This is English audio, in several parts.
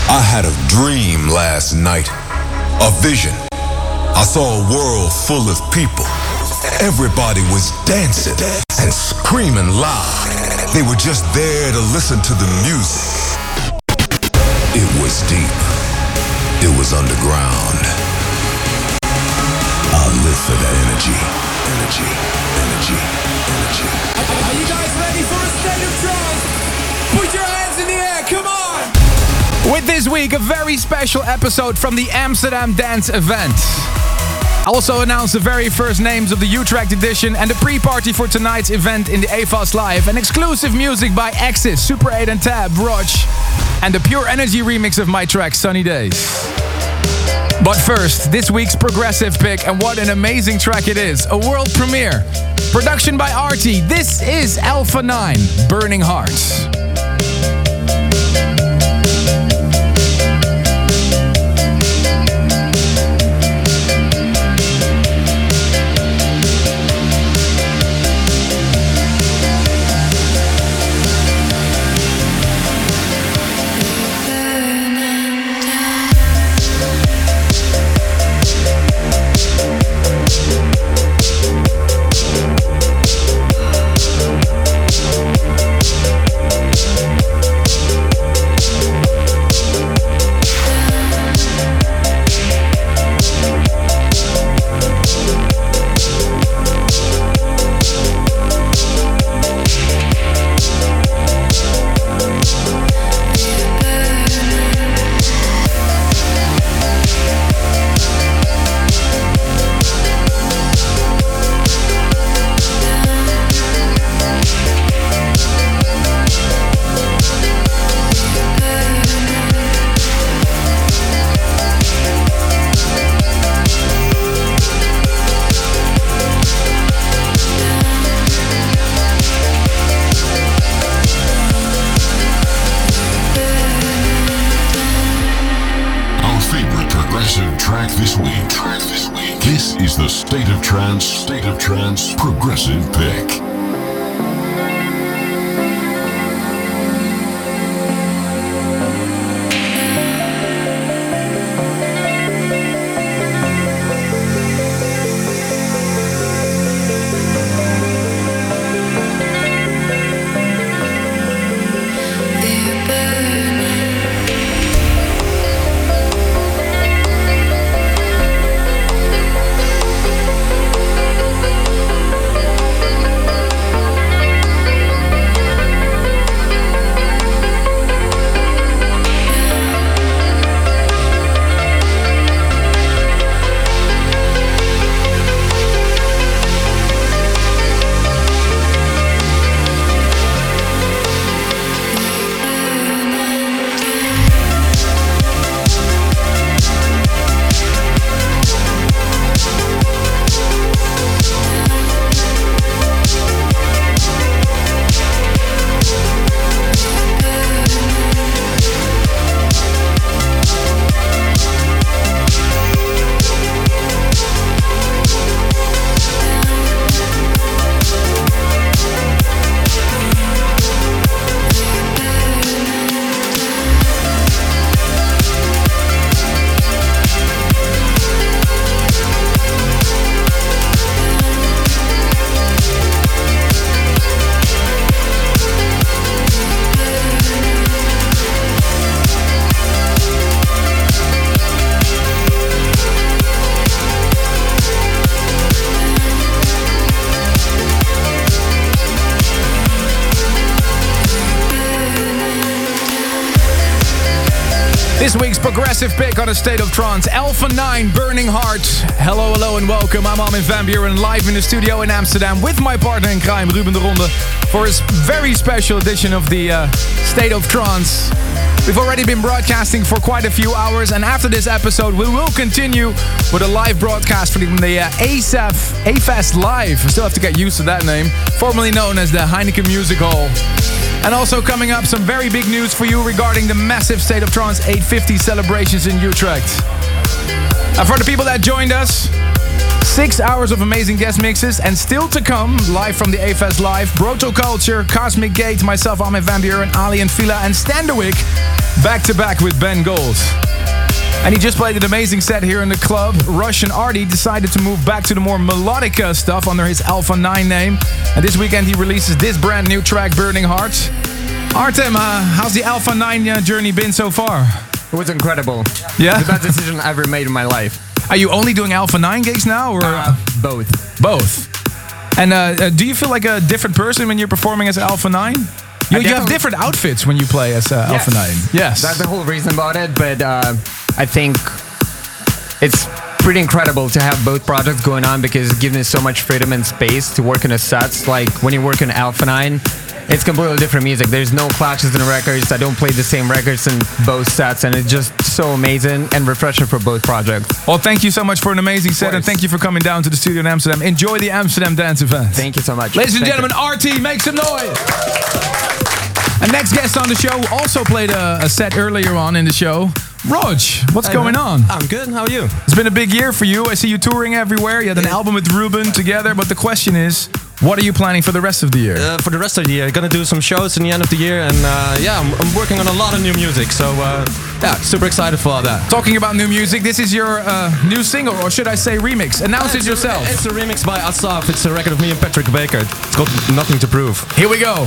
I had a dream last night, a vision. I saw a world full of people. Everybody was dancing and screaming loud. They were just there to listen to the music. It was deep. It was underground. I live for that energy. Energy, energy, energy. Are you guys ready for a state of trance? Put your hands in the air, come on! With this week, a very special episode from the Amsterdam Dance event. I also announced the very first names of the Utrecht edition and the pre-party for tonight's event in the AFAS Live, and exclusive music by Axis, Super 8 and Tab, Rog, and the Pure Energy remix of my track Sunny Days. But first, this week's progressive pick, and what an amazing track it is, a world premiere. Production by Artie, this is Alpha 9, Burning Hearts. State of Trance Progressive Pick. This week's progressive pick on a State of Trance, Alpha 9, Burning Hearts. Hello, hello and welcome. I'm Armin van Buuren, live in the studio in Amsterdam with my partner in crime, Ruben de Ronde, for his very special edition of the State of Trance. We've already been broadcasting for quite a few hours, and after this episode we will continue with a live broadcast from the AFAS Live. I still have to get used to that name, formerly known as the Heineken Music Hall. And also coming up, some very big news for you regarding the massive State of Trance 850 celebrations in Utrecht. And for the people that joined us, 6 hours of amazing guest mixes, and still to come, live from the A-Fest Live, Broto Culture, Cosmic Gate, myself, Armin van Buuren, Ali and Fila, and Standerwick, back to back with Ben Gold. And he just played an amazing set here in the club. Rush and Artie decided to move back to the more melodic stuff under his Alpha 9 name. And this weekend he releases this brand new track, Burning Heart. Artem, how's the Alpha 9 journey been so far? It was incredible. Yeah? The best decision I ever made in my life. Are you only doing Alpha 9 gigs now, or Both. Both? And do you feel like a different person when you're performing as Alpha 9? You have different outfits when you play as Alpha 9. Yes. That's the whole reason about it, but I think it's pretty incredible to have both projects going on because it gives me so much freedom and space to work on the sets. Like when you work on Alpha 9, it's completely different music. There's no clashes in the records. I don't play the same records in both sets, and it's just so amazing and refreshing for both projects. Well, thank you so much for an amazing set, and thank you for coming down to the studio in Amsterdam. Enjoy the Amsterdam Dance Event. Thank you so much. Ladies and gentlemen, RT, make some noise! And next guest on the show also played a set earlier on in the show. Rog, what's going on? I'm good, how are you? It's been a big year for you. I see you touring everywhere. You had an album with Ruben together, but the question is, what are you planning for the rest of the year? For the rest of the year, gonna do some shows in the end of the year, and I'm working on a lot of new music, so super excited for all that. Talking about new music, this is your new single, or should I say remix? Announce it yourself. It's a remix by Asaf. It's a record of me and Patrick Baker. It's called Nothing to Prove. Here we go.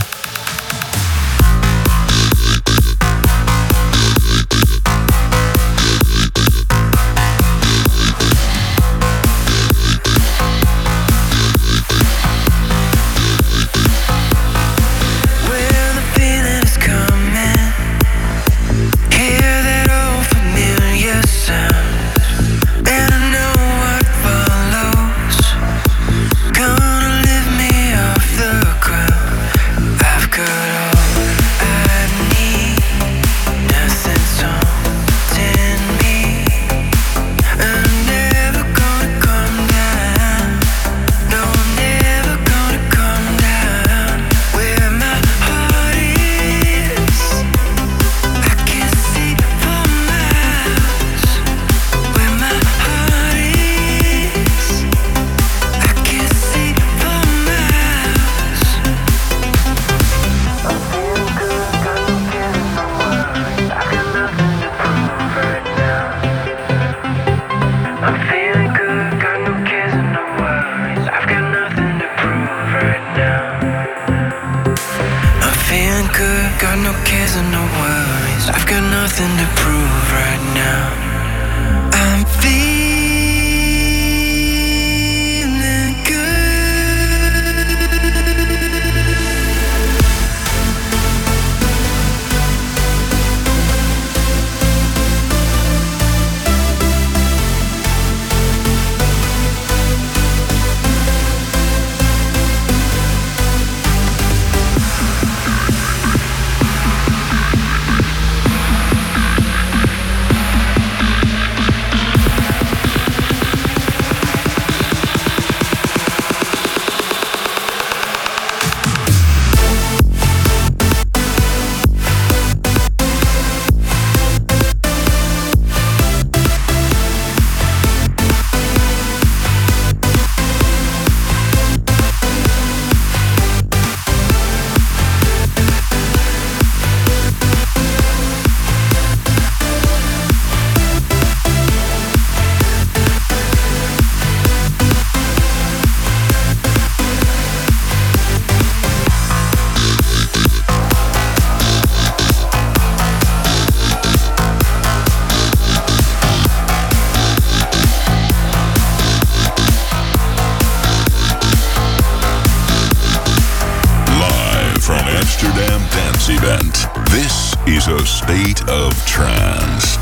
is a state of trance.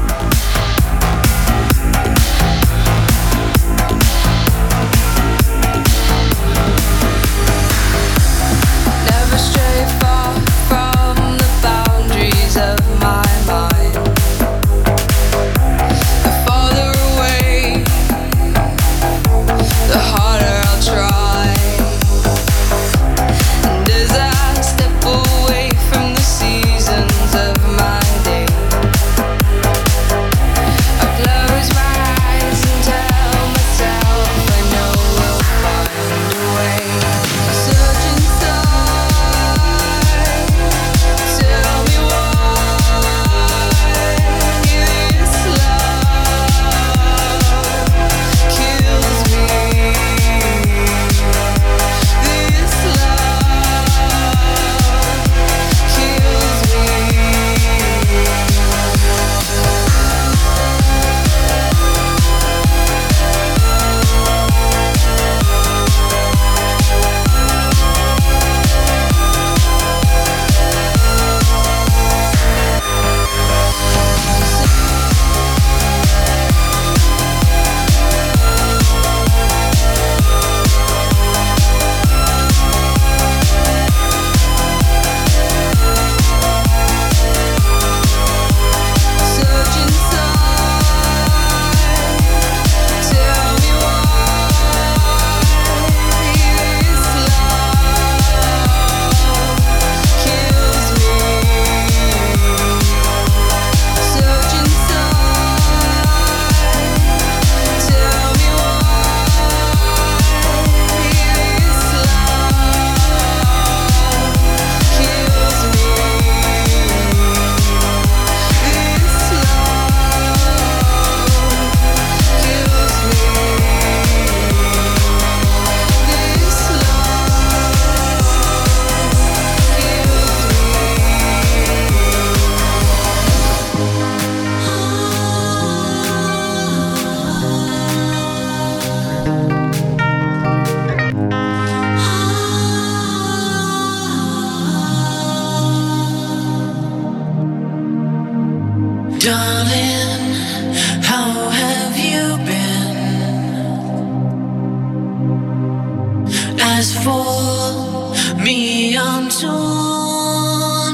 Never stray far from the boundaries of my mind. The farther away, the harder I'll try. And as I step away from the seasons of my day, Darling, how have you been? As for me, I'm torn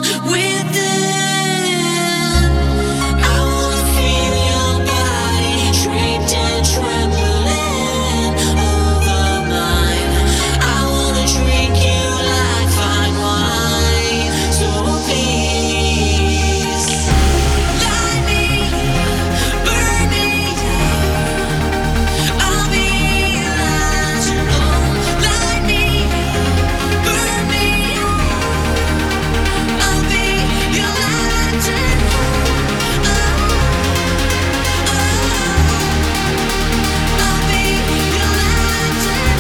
within. I wanna feel your body draped and trembling over mine. I wanna drink you like fine wine. So please, light me, burn me. I'll be alive to know. Light me, burn me. I'll be your lantern. I'll be your lantern.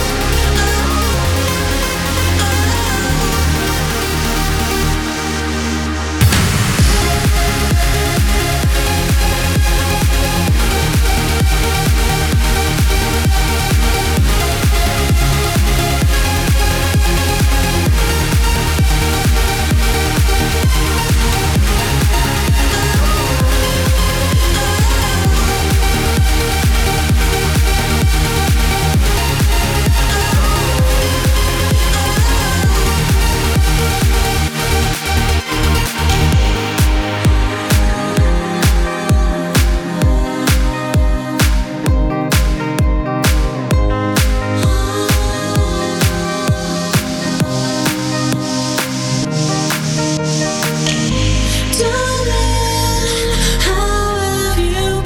Darling, how have you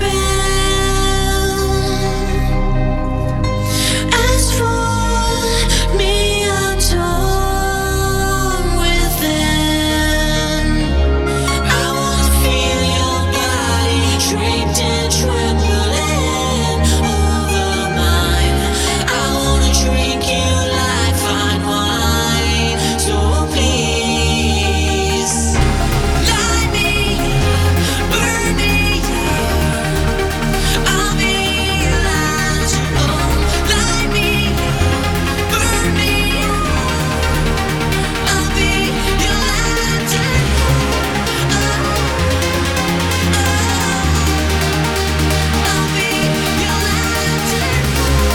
been? As for me, I'm torn within. I wanna feel your body draped and trembling over mine. I wanna drink you like fine wine. So please, light me, burn me. I'll be alive to know. Light me, burn me. I'll be your lantern. I'll be your lantern.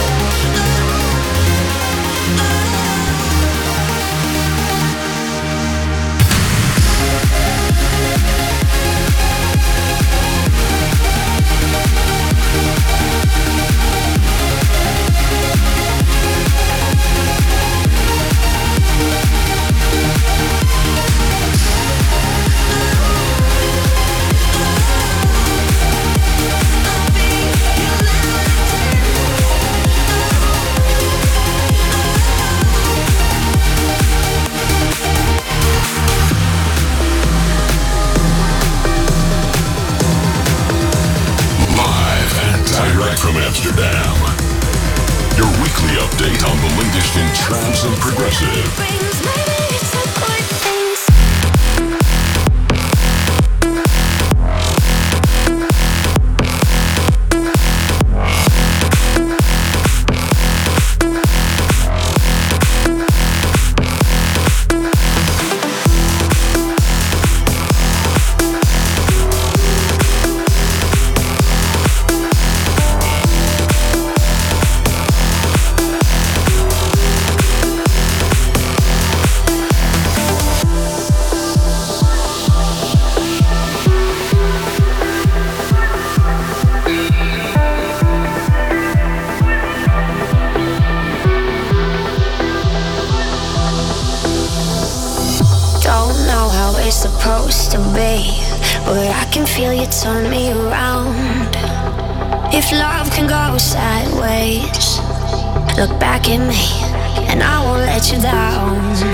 Live and direct from Amsterdam. Your weekly update on the latest in trance and progressive. Don't know how it's supposed to be, but I can feel you turn me around. If love can go sideways, look back at me and I won't let you down.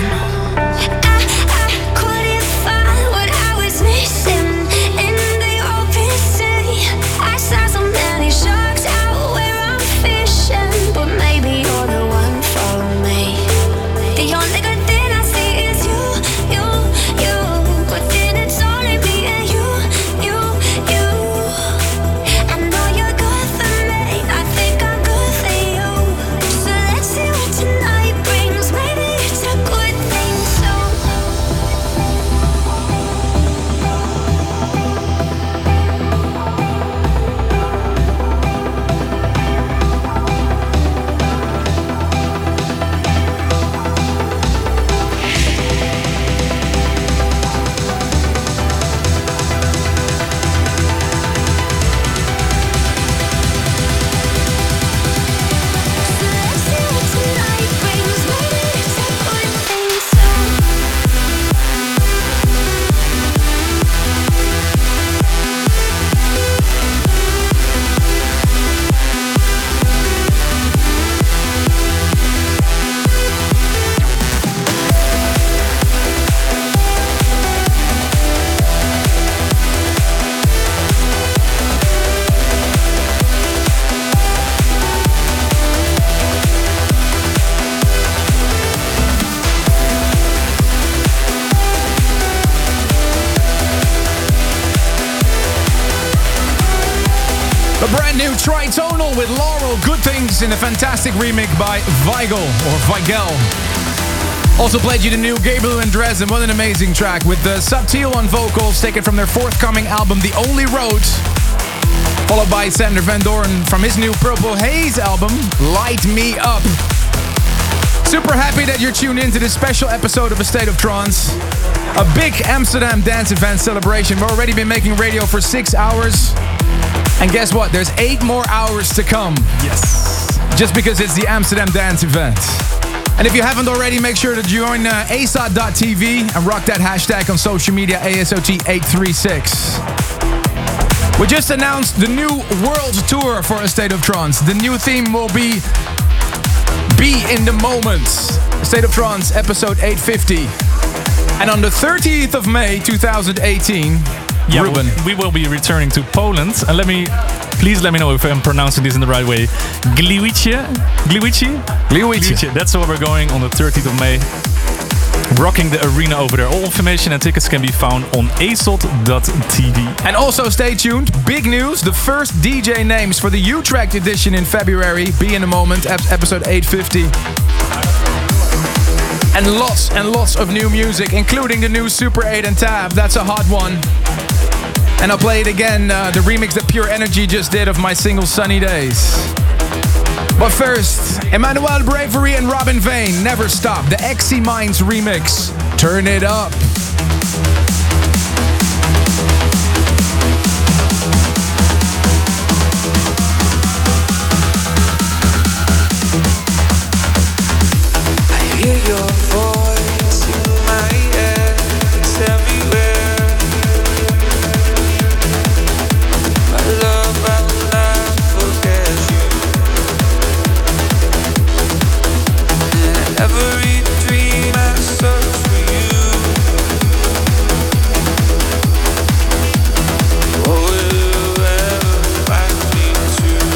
I couldn't find what I was missing in the open sea. I saw so many sharks out where I'm fishing, but maybe you're the one for me. The only good thing I see is you. But then it's only me and you. I know you're good for me. I think I'm good for you. So let's see what tonight brings. Maybe it's a good thing. brand new Tritonal with Laurel, Good Things in a fantastic remix by Weigel or Weigel. Also played you the new Gabriel and Dresden, what an amazing track with the Subtil on vocals taken from their forthcoming album The Only Road. Followed by Sander Van Doorn from his new Purple Haze album, Light Me Up. Super happy that you're tuned in to this special episode of A State of Trance. A big Amsterdam dance event celebration. We've already been making radio for 6 hours. And guess what? There's 8 more hours to come. Yes. Just because it's the Amsterdam dance event. And if you haven't already, make sure to join ASOT.tv and rock that hashtag on social media, ASOT836. We just announced the new world tour for A State of Trance. The new theme will be in the Moment. A State of Trance, episode 850. And on the 30th of May, 2018, Ruben. We will be returning to Poland. And please let me know if I'm pronouncing this in the right way. Gliwice? That's where we're going on the 30th of May. Rocking the arena over there. All information and tickets can be found on asot.tv. And also stay tuned. Big news. The first DJ names for the Utrecht edition in February. Be in a Moment. Episode 850. And lots of new music, including the new Super 8 and Tab. That's a hot one. And I'll play it again, the remix that Pure Energy just did of my single Sunny Days. But first, Emmanuel Bravery and Robin Vane, Never Stop, the XC Minds remix. Turn it up. I hear your voice in my head, it's everywhere. My love, I will not forget you. And every dream I search for you. Oh, will you ever find me too?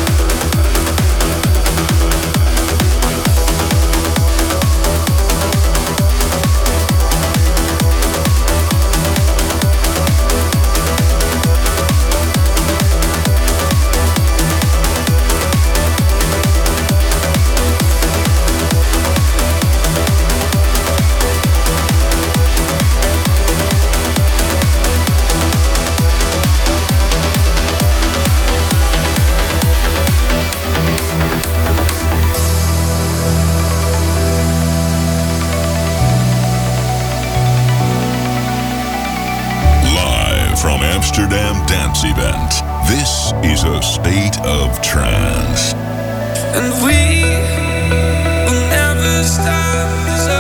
Live from Amsterdam Dance Event, this is A State of Trance. And we will never stop. 'Cause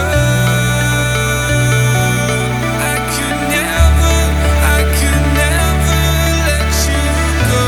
I could never let you go.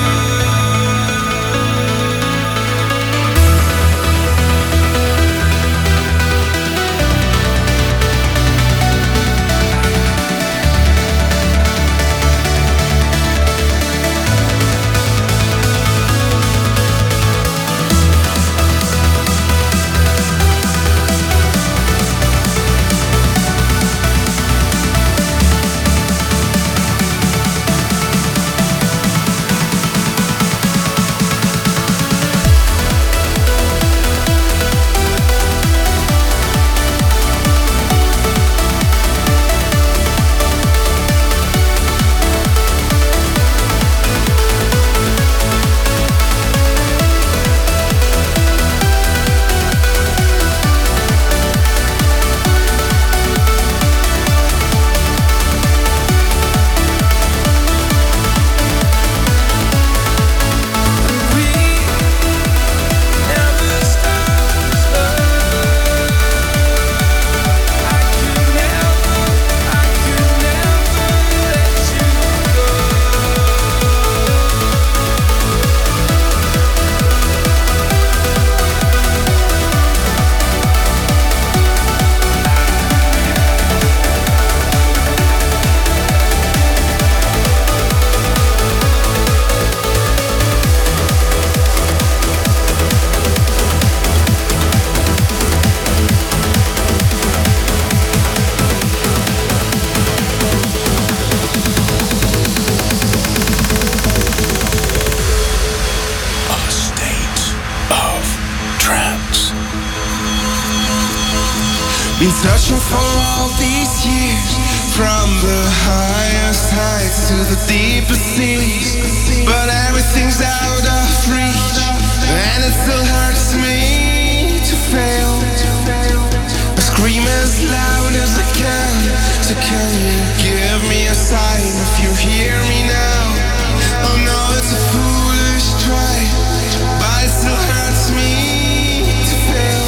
Been searching for all these years, from the highest heights to the deepest seas, but everything's out of reach, and it still hurts me to fail. I scream as loud as I can, so can you give me a sign if you hear me now? Oh no, it's a foolish try, but it still hurts me to fail.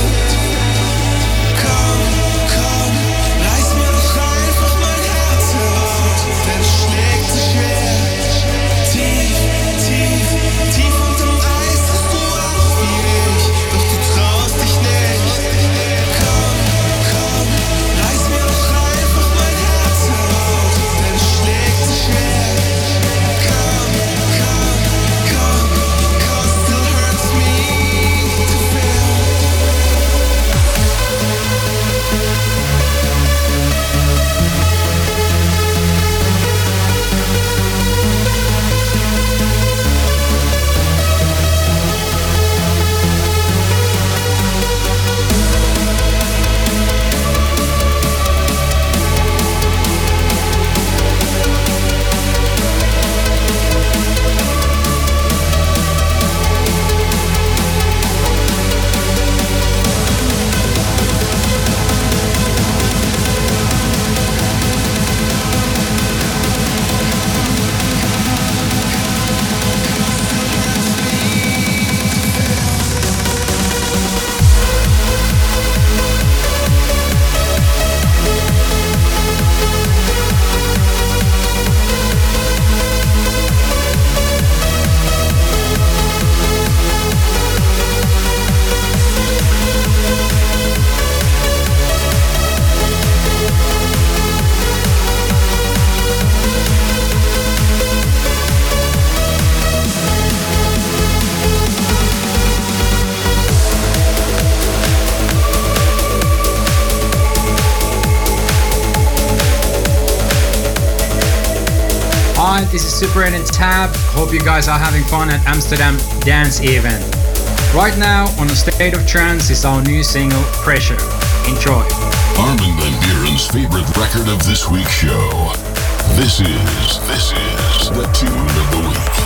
Komm, komm, reiß mir doch einfach mein Herz heraus, denn es schlägt so schwer. Tief, tief, tief unterm Eis hast du auch wie ich, doch du traust dich nicht. Komm, komm, reiß mir doch einfach mein Herz heraus, denn es schlägt so schwer. Komm, komm, komm, 'cause it still hurts me to fail. Hi, this is Super N and Tab. Hope you guys are having fun at Amsterdam Dance Event. Right now, on a State of Trance is our new single, Pressure. Enjoy. Armin van Buuren's favorite record of this week's show. This is the tune of the week.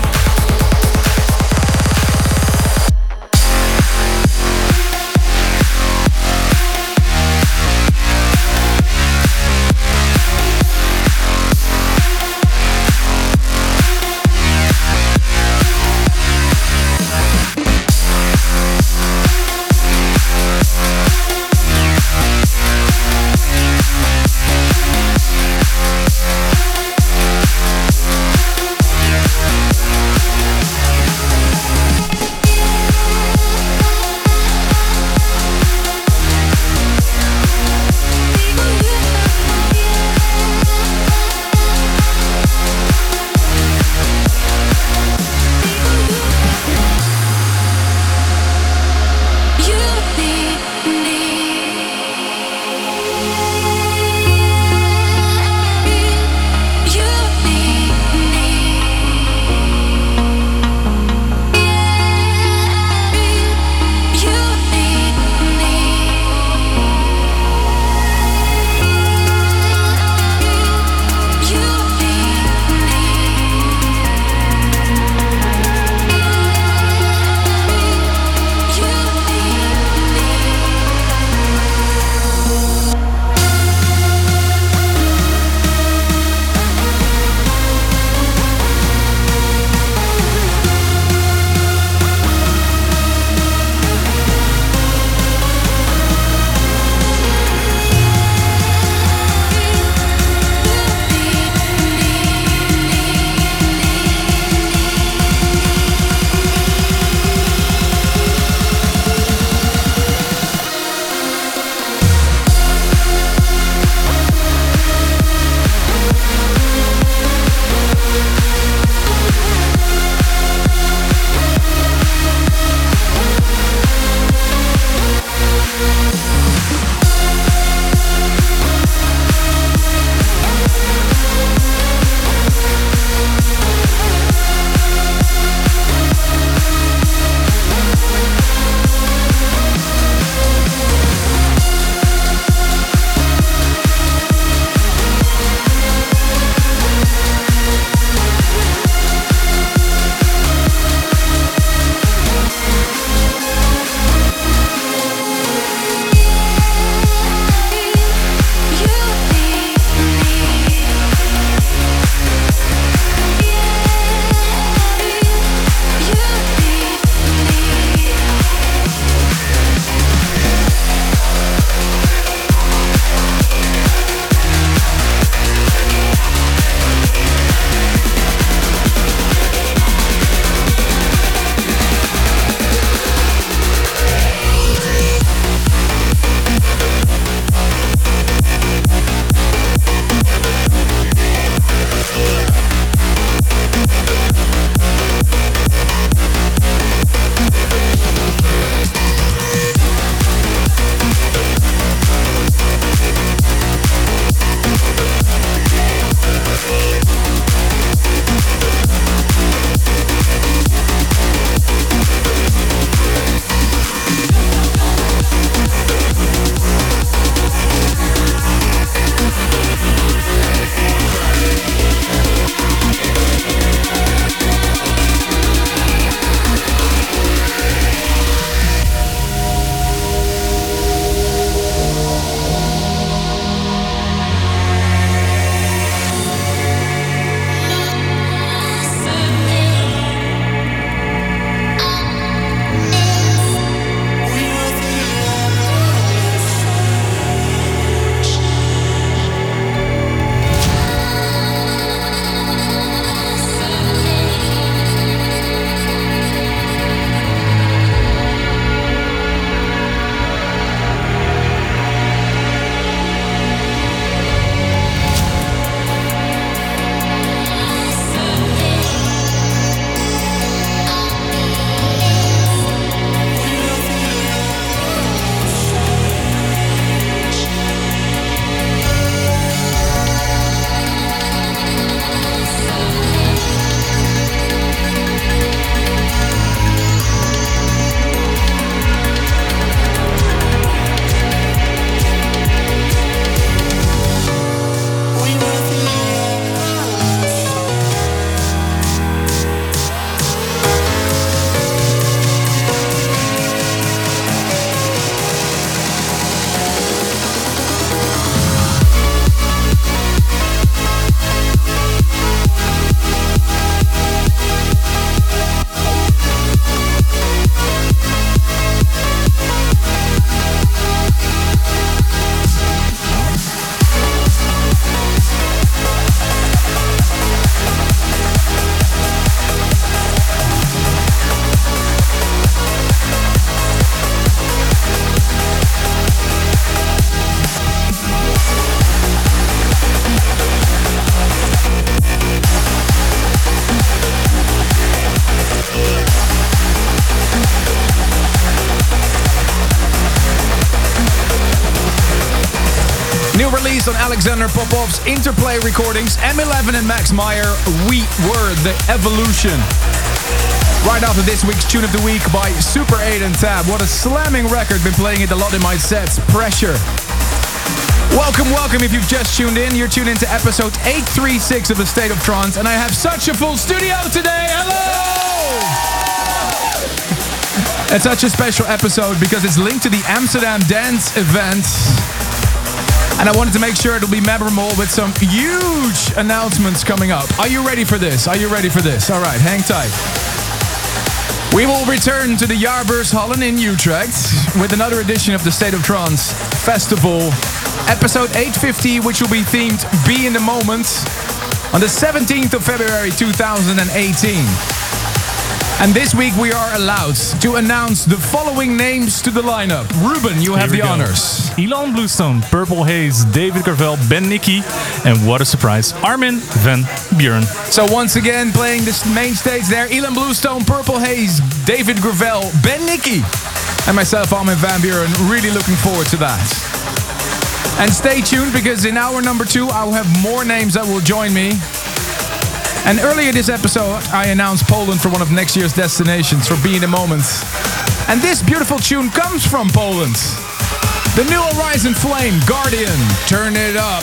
Alexander Popov's Interplay Recordings, M11 and Max Meyer, We Were the Evolution. Right after this week's Tune of the Week by Super 8 and Tab. What a slamming record, been playing it a lot in my sets. Pressure. Welcome, welcome if you've just tuned in. You're tuned into episode 836 of The State of Trance, and I have such a full studio today. Hello! It's such a special episode because it's linked to the Amsterdam Dance event. And I wanted to make sure it'll be memorable with some huge announcements coming up. Are you ready for this? Are you ready for this? All right, hang tight. We will return to the Jaarbeurshallen in Utrecht with another edition of the State of Trance Festival, episode 850, which will be themed Be in the Moment on the 17th of February 2018. And this week we are allowed to announce the following names to the lineup. Ruben, you have the honors. Ilan Bluestone, Purple Haze, David Gravel, Ben Nicky, and what a surprise, Armin van Buuren. So once again, playing the main stage there, Ilan Bluestone, Purple Haze, David Gravel, Ben Nicky, and myself, Armin van Buuren. Really looking forward to that. And stay tuned because in hour number 2, I'll have more names that will join me. And earlier this episode, I announced Poland for one of next year's destinations for Be in the Moment. And this beautiful tune comes from Poland. The New Horizon Flame, Guardian, turn it up.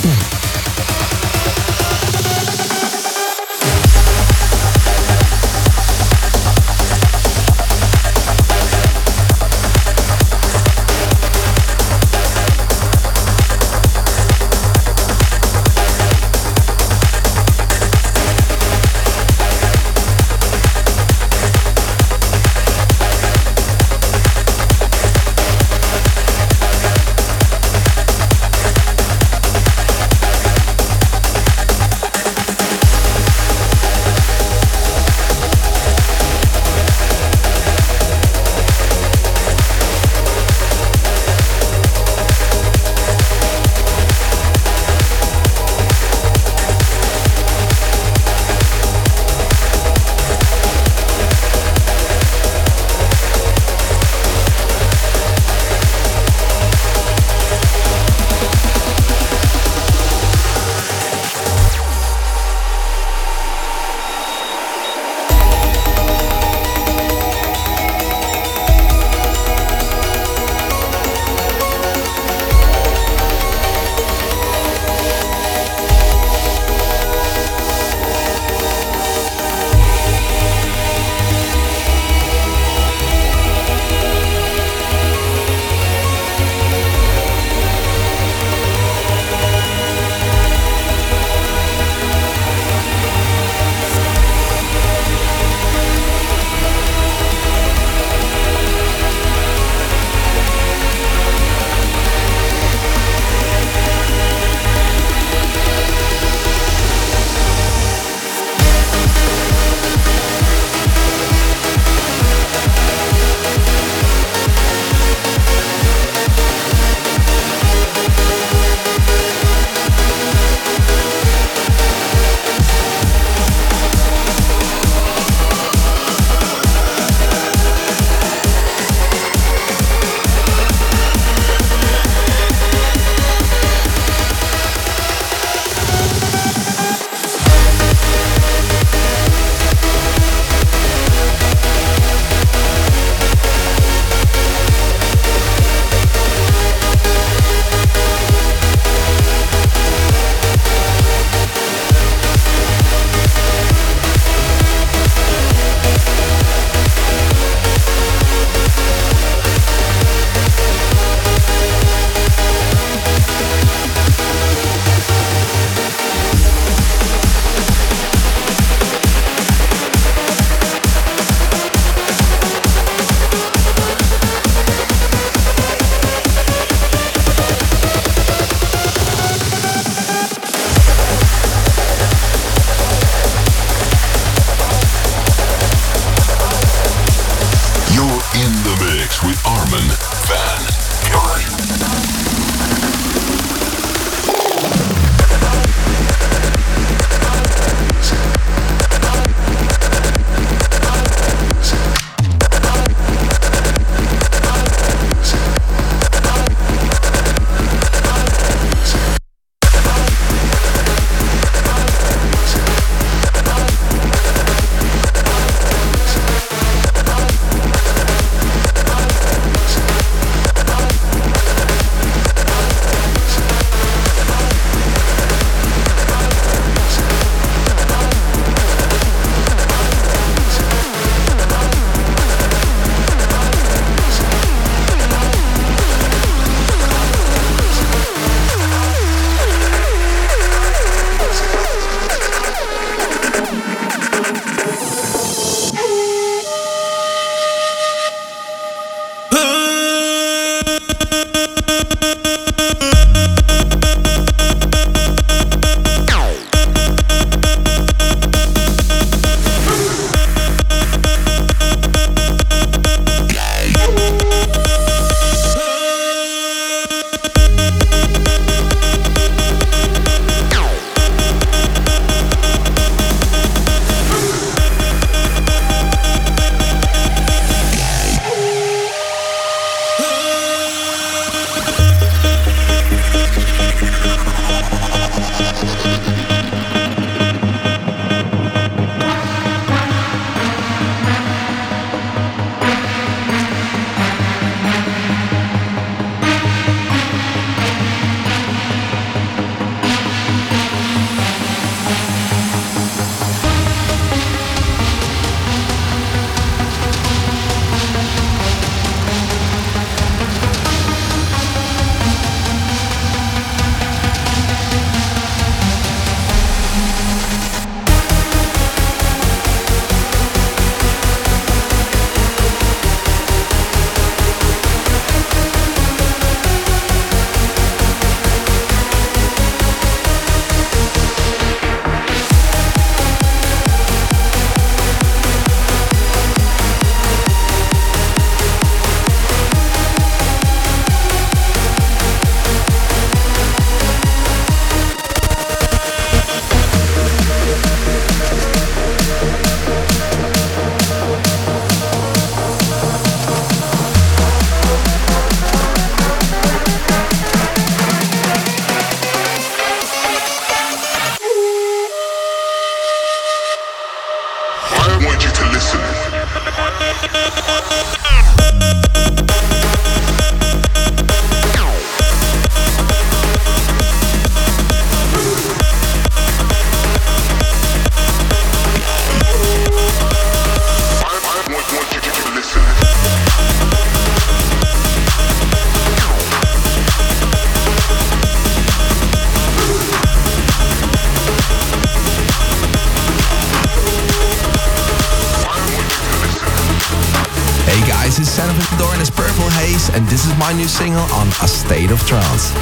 This is Son of a Door and his Purple Haze, and this is my new single on A State of Trance.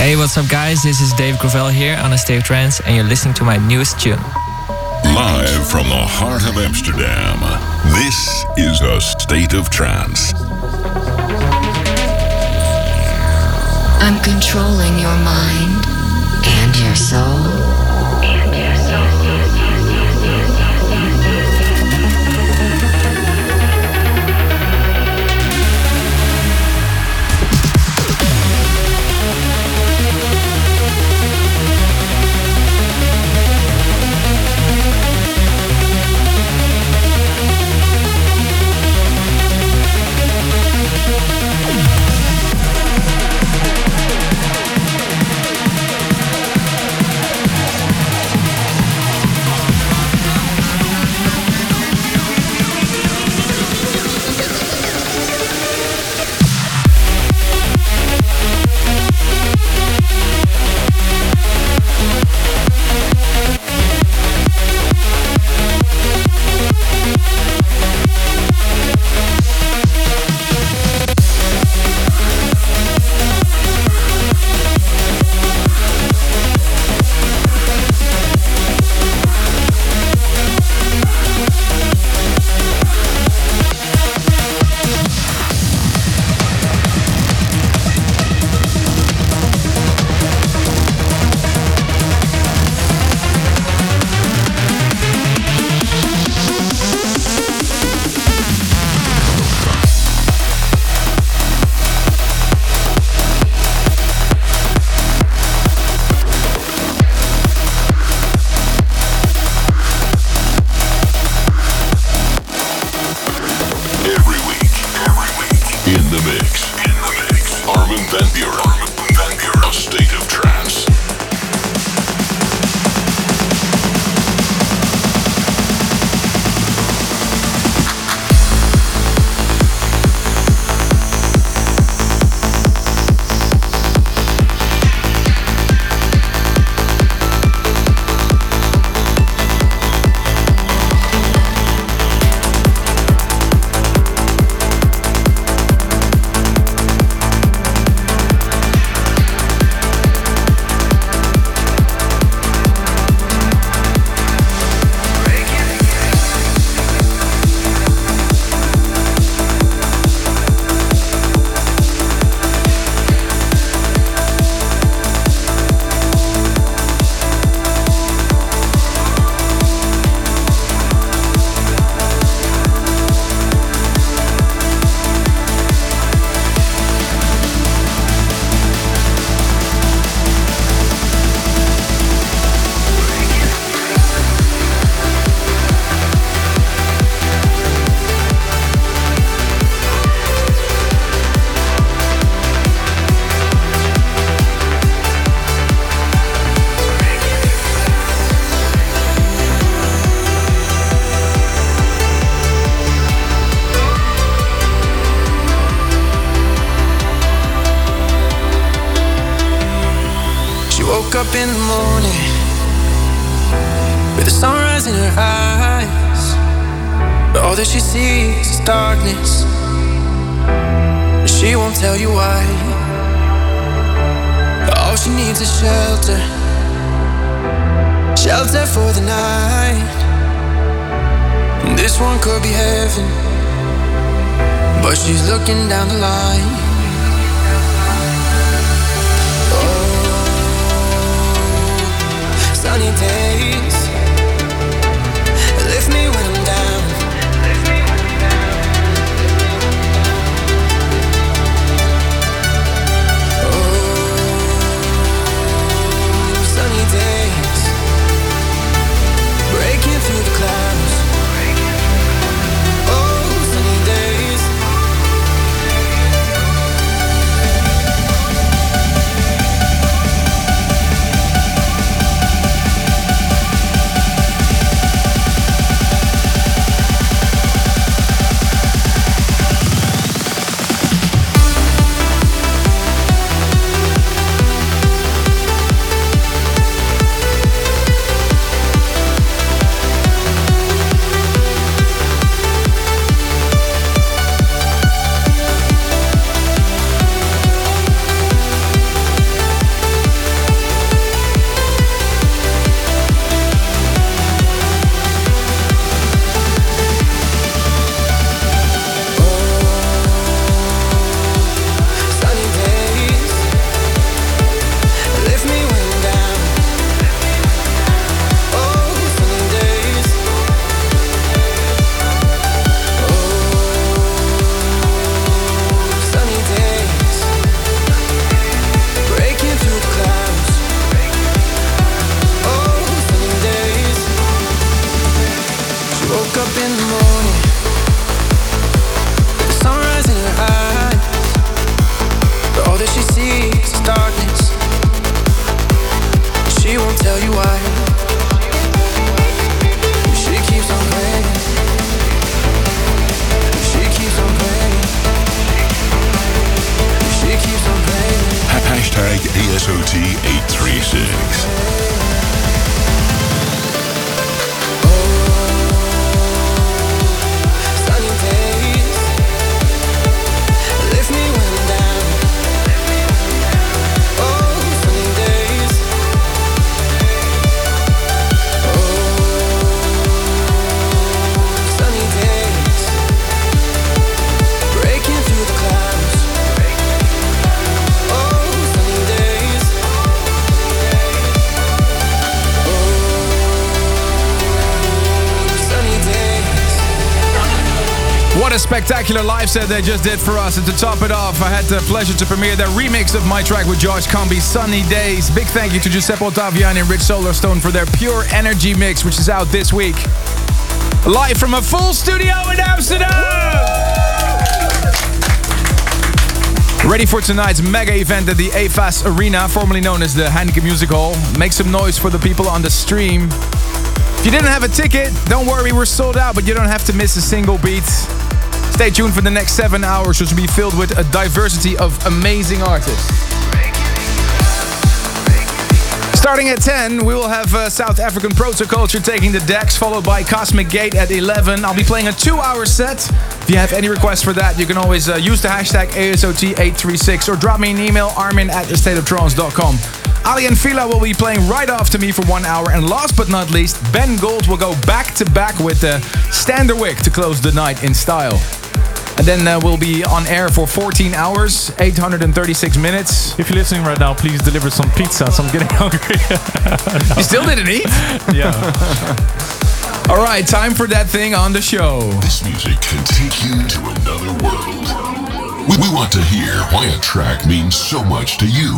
Hey, what's up, guys? This is Dave Gravel here on A State of Trance, and you're listening to my newest tune. Live from the heart of Amsterdam, this is A State of Trance. I'm controlling your mind and your soul. Up in the morning with the sunrise in her eyes, but all that she sees is darkness. She won't tell you why. All she needs is shelter, shelter for the night. This one could be heaven, but she's looking down the line. Sunny days lift me when I'm down. Oh, sunny days breaking through the clouds. Oh, sunny days What a spectacular live set they just did for us. And to top it off, I had the pleasure to premiere their remix of my track with George Combi, Sunny Days. Big thank you to Giuseppe Ottaviani and Rich Solarstone for their Pure Energy mix, which is out this week. Live from a full studio in Amsterdam! Ready for tonight's mega event at the AFAS Arena, formerly known as the Heineken Music Hall. Make some noise for the people on the stream. If you didn't have a ticket, don't worry, we're sold out, but you don't have to miss a single beat. Stay tuned for the next 7 hours, which will be filled with a diversity of amazing artists. Starting at 10, we will have South African Protoculture taking the decks, followed by Cosmic Gate at 11. I'll be playing a 2-hour set. If you have any requests for that, you can always use the hashtag ASOT836 or drop me an email, armin@astateoftrance.com. Ali and Fila will be playing right after me for 1 hour. And last but not least, Ben Gold will go back to back with Standerwick to close the night in style. And then we'll be on air for 14 hours, 836 minutes. If you're listening right now, please deliver some pizza, so I'm getting hungry. No. You still didn't eat? Yeah. All right, time for that thing on the show. This music can take you to another world. We want to hear why a track means so much to you.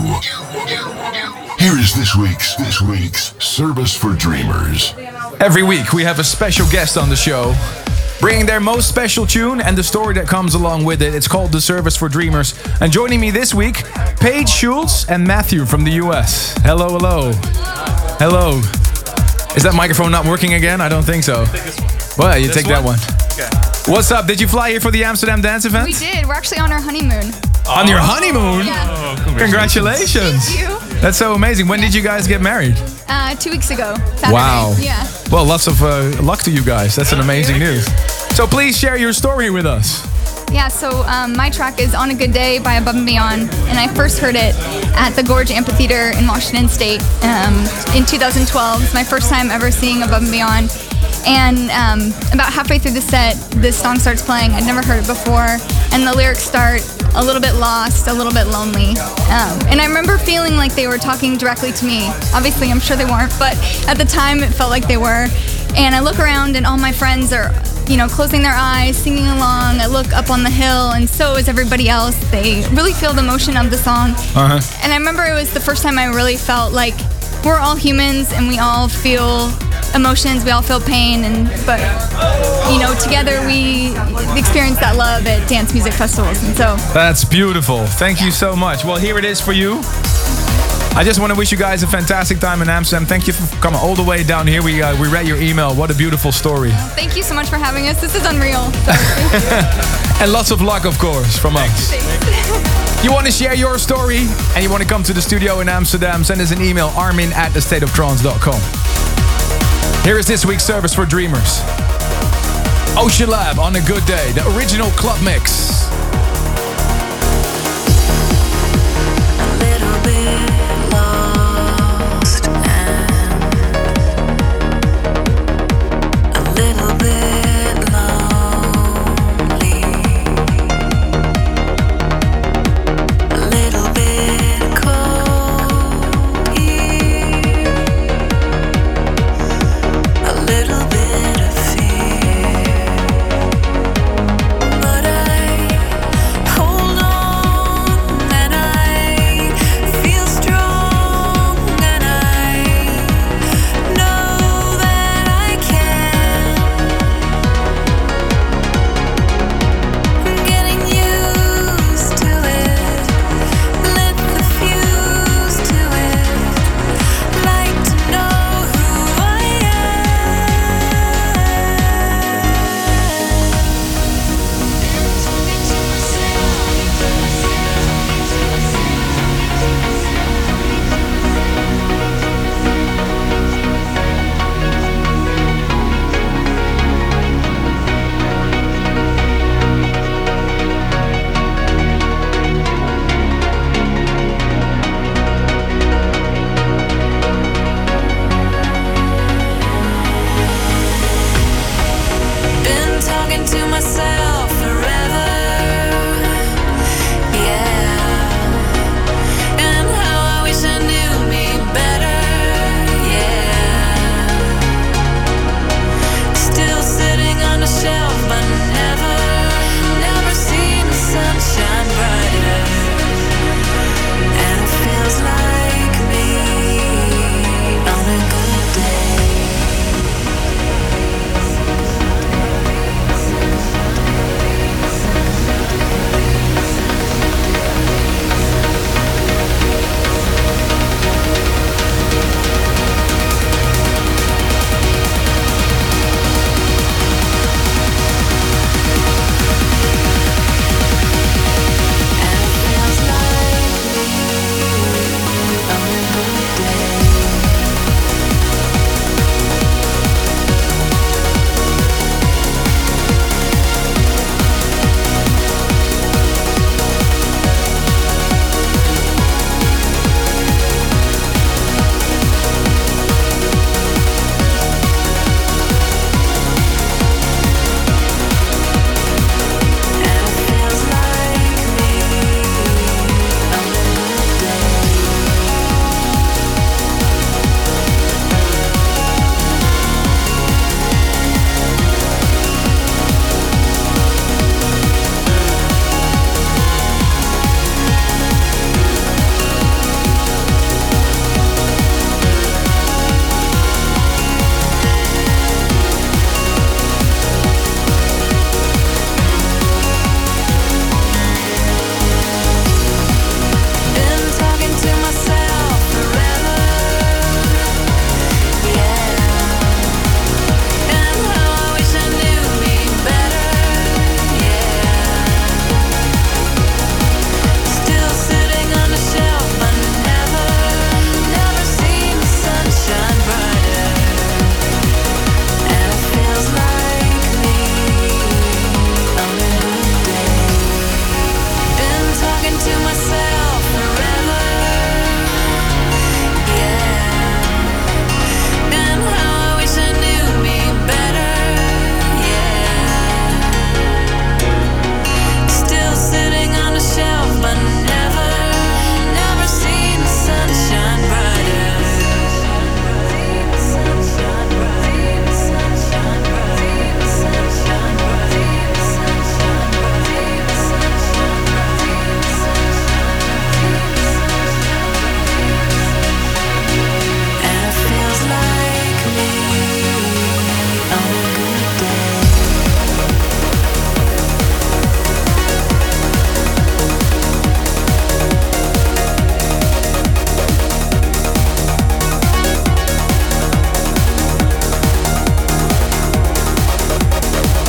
Here is this week's Service for Dreamers. Every week we have a special guest on the show, bringing their most special tune and the story that comes along with it. It's called The Service for Dreamers. And joining me this week, Paige Schultz and Matthew from the US. Hello, hello. Hello. Is that microphone not working again? I don't think so. Well, you take that one. Okay. What's up? Did you fly here for the Amsterdam Dance event? We did. We're actually on our honeymoon. On your honeymoon? Yeah. Oh, congratulations. Thank you. That's so amazing. When did you guys get married? 2 weeks ago. Saturday. Wow. Yeah. Well, lots of luck to you guys. That's an amazing news. So please share your story with us. Yeah, so my track is On a Good Day by Above and Beyond, and I first heard it at the Gorge Amphitheater in Washington State in 2012. It's my first time ever seeing Above and Beyond. And about halfway through the set, this song starts playing. I'd never heard it before, and the lyrics start a little bit lost, a little bit lonely. And I remember feeling like they were talking directly to me. Obviously, I'm sure they weren't, but at the time it felt like they were. And I look around and all my friends are, closing their eyes, singing along. I look up on the hill, and so is everybody else. They really feel the emotion of the song. Uh-huh. And I remember it was the first time I really felt like we're all humans and we all feel emotions, we all feel pain, but together we experience that love at dance music festivals, and so that's beautiful. Thank you so much. Well, here it is for you. I just want to wish you guys a fantastic time in Amsterdam. Thank you for coming all the way down here. We read your email. What a beautiful story. Thank you so much for having us. This is unreal. So and lots of luck, of course, from us. You want to share your story and you want to come to the studio in Amsterdam, send us an email, armin@astateoftrance.com. Here is this week's Service for Dreamers. Ocean Lab, On a Good Day, the original club mix. Little bit of fear, but I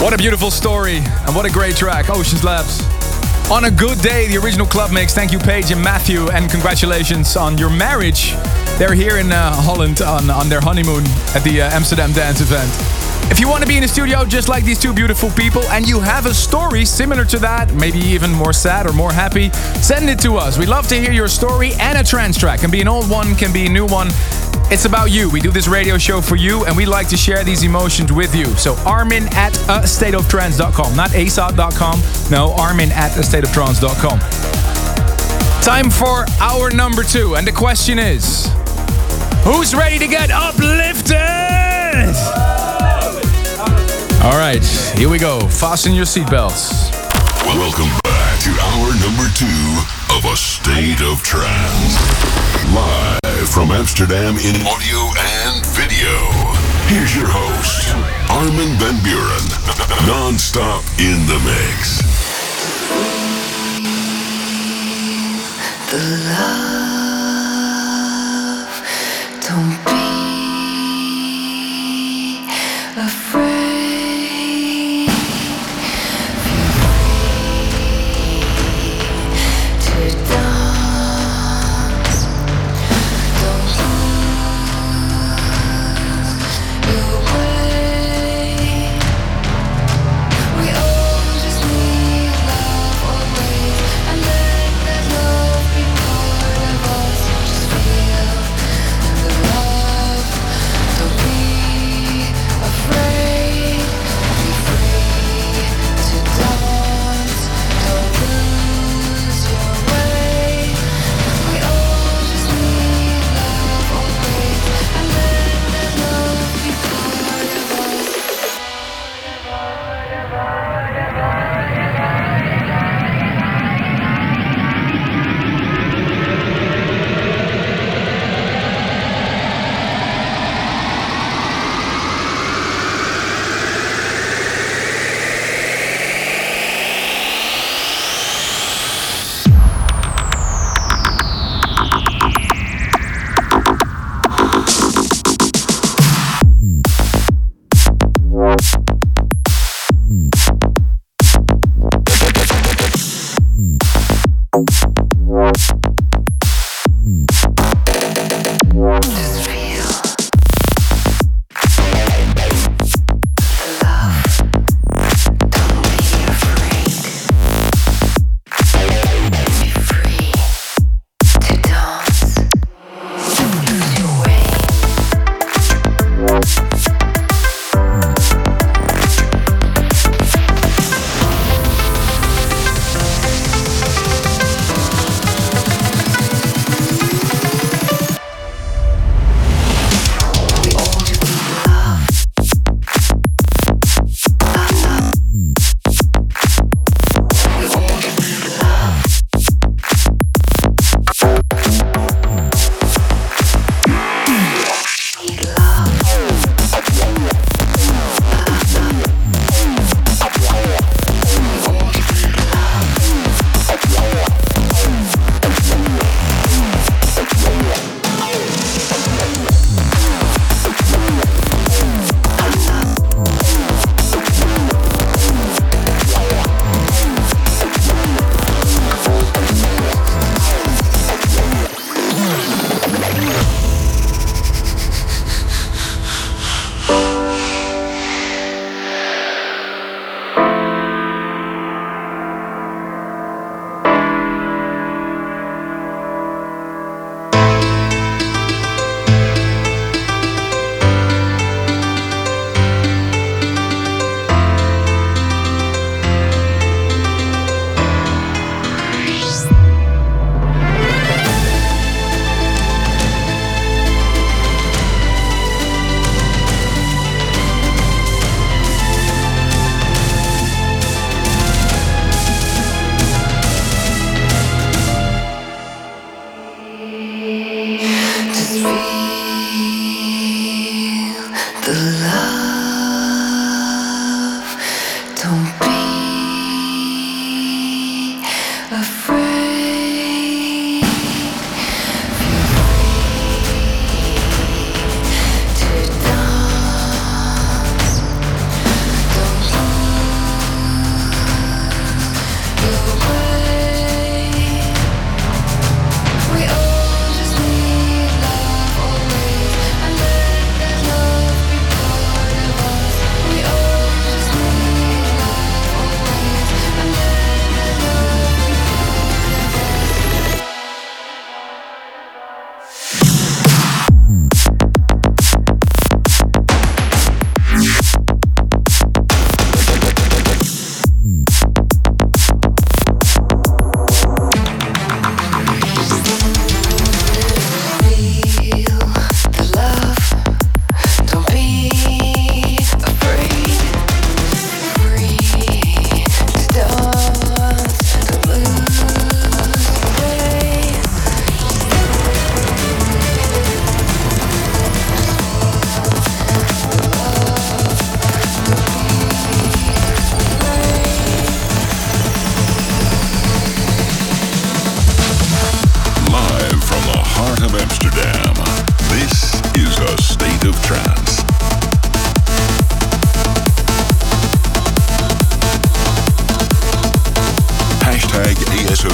What a beautiful story, and what a great track, Oceans Labs. On a Good Day, the original club mix. Thank you, Paige and Matthew, and congratulations on your marriage. They're here in Holland on their honeymoon at the Amsterdam Dance event. If you want to be in the studio just like these two beautiful people and you have a story similar to that, maybe even more sad or more happy, send it to us. We'd love to hear your story and a trance track. Can be an old one, can be a new one. It's about you. We do this radio show for you and we like to share these emotions with you. So Armin at astateoftrance.com, not asot.com. No, Armin at astateoftrance.com. Time for hour number 2. And the question is, who's ready to get uplifted? All right, here we go. Fasten your seatbelts. Welcome back to hour number 2 of A State of Trance. Live from Amsterdam in audio and video. Here's your host, Armin van Buuren. Non-stop in the mix. The love, don't be afraid. Love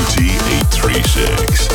ASOT 836.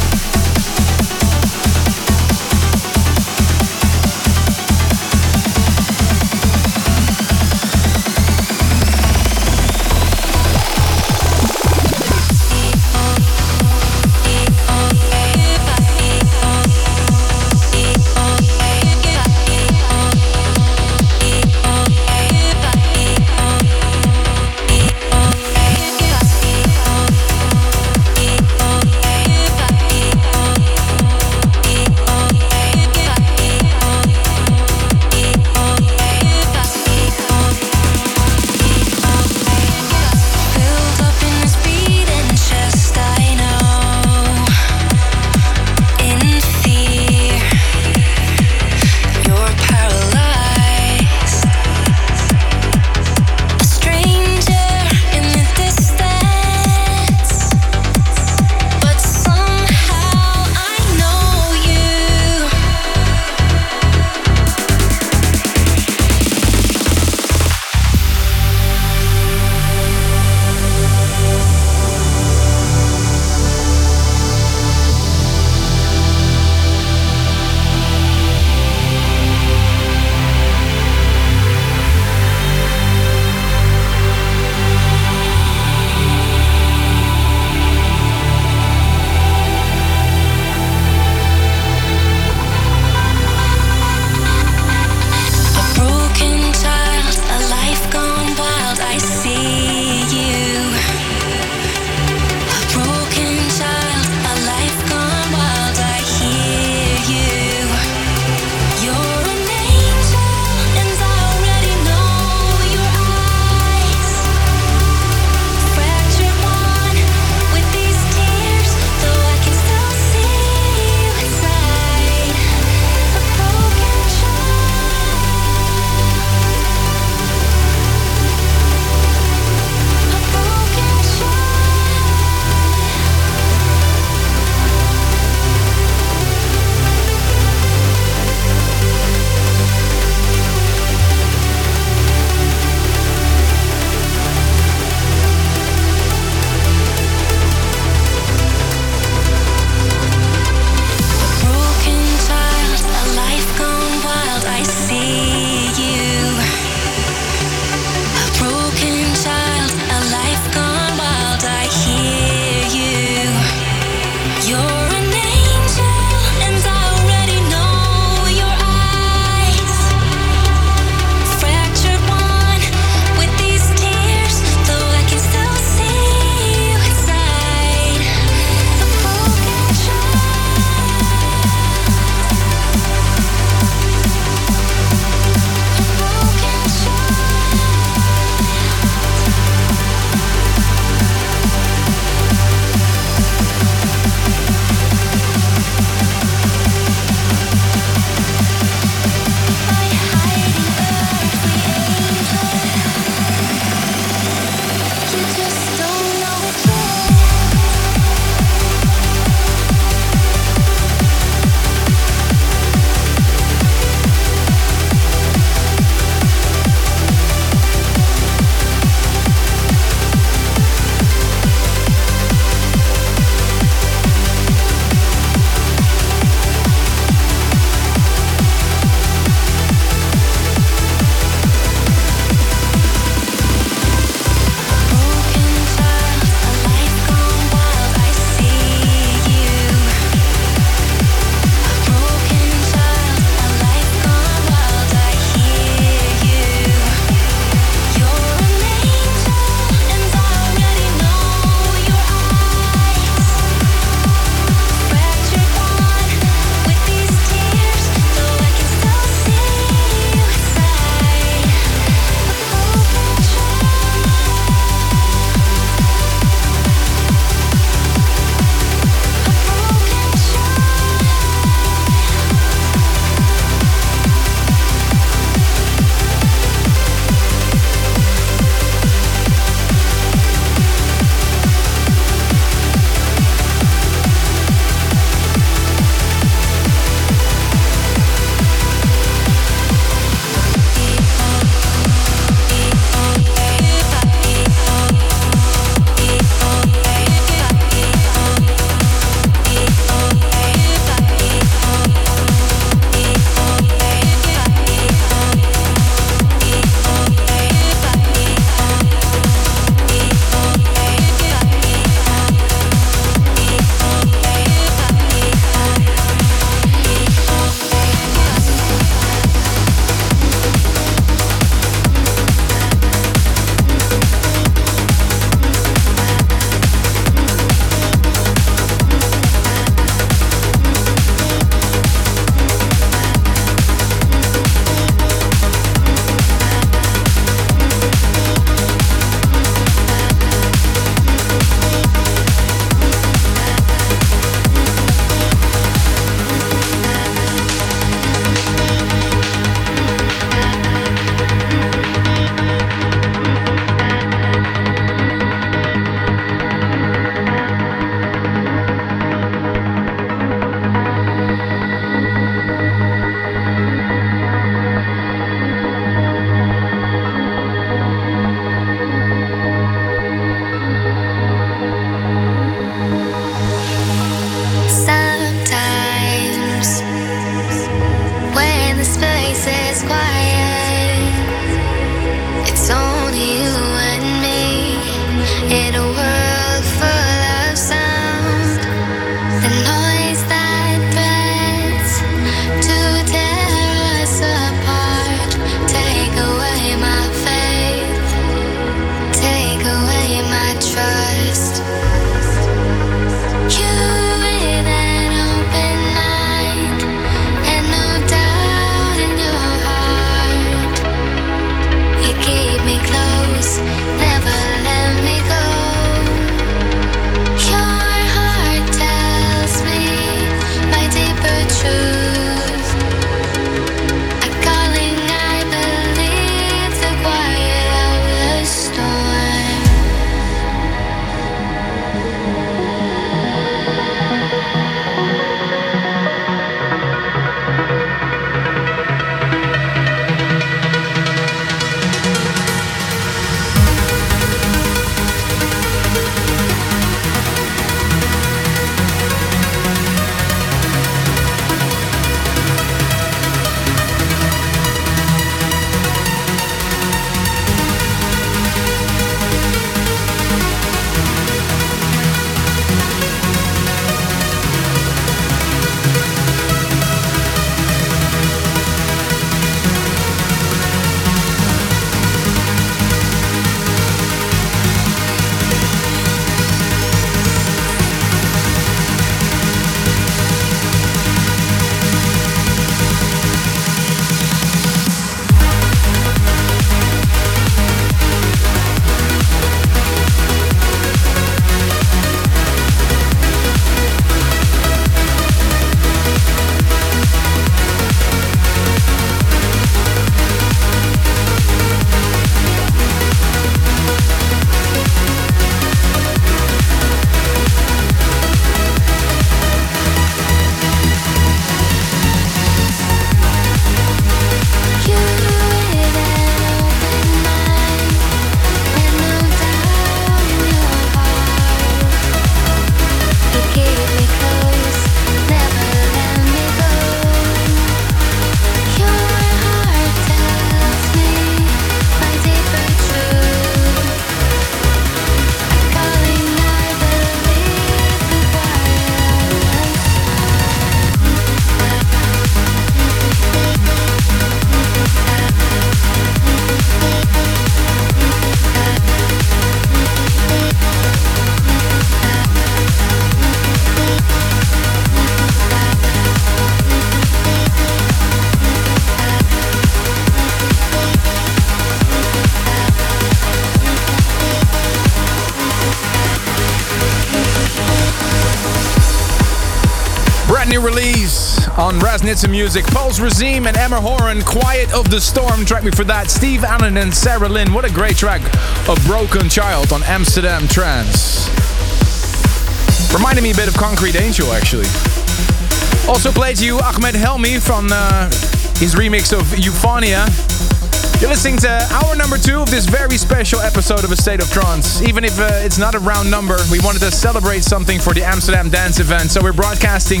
new release on Raznitsa Music. Pulse Razim and Emma Horan, Quiet of the Storm, track me for that. Steve Allen and Sarah Lynn, what a great track. A Broken Child on Amsterdam Trance. Reminded me a bit of Concrete Angel, actually. Also played to you Ahmed Helmi from his remix of Euphonia. You're listening to hour number 2 of this very special episode of A State of Trance. Even if it's not a round number, we wanted to celebrate something for the Amsterdam Dance event. So we're broadcasting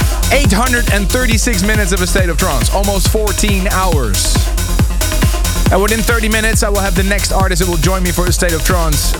836 minutes of A State of Trance, almost 14 hours. And within 30 minutes, I will have the next artist that will join me for A State of Trance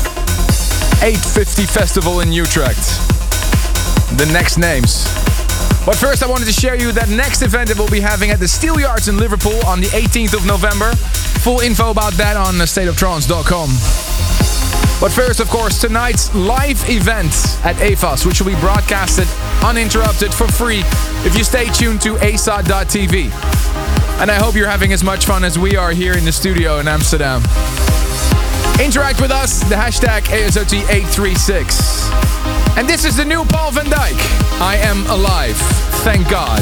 850 Festival in Utrecht. The next names. But first I wanted to share you that next event that we'll be having at the Steelyards in Liverpool on the 18th of November. Full info about that on stateoftrance.com. But first, of course, tonight's live event at AFAS, which will be broadcasted uninterrupted for free if you stay tuned to ASOT.tv. And I hope you're having as much fun as we are here in the studio in Amsterdam. Interact with us, the hashtag ASOT836. And this is the new Paul van Dyk. I am alive. Thank God.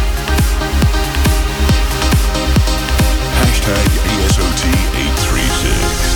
Hashtag ASOT836.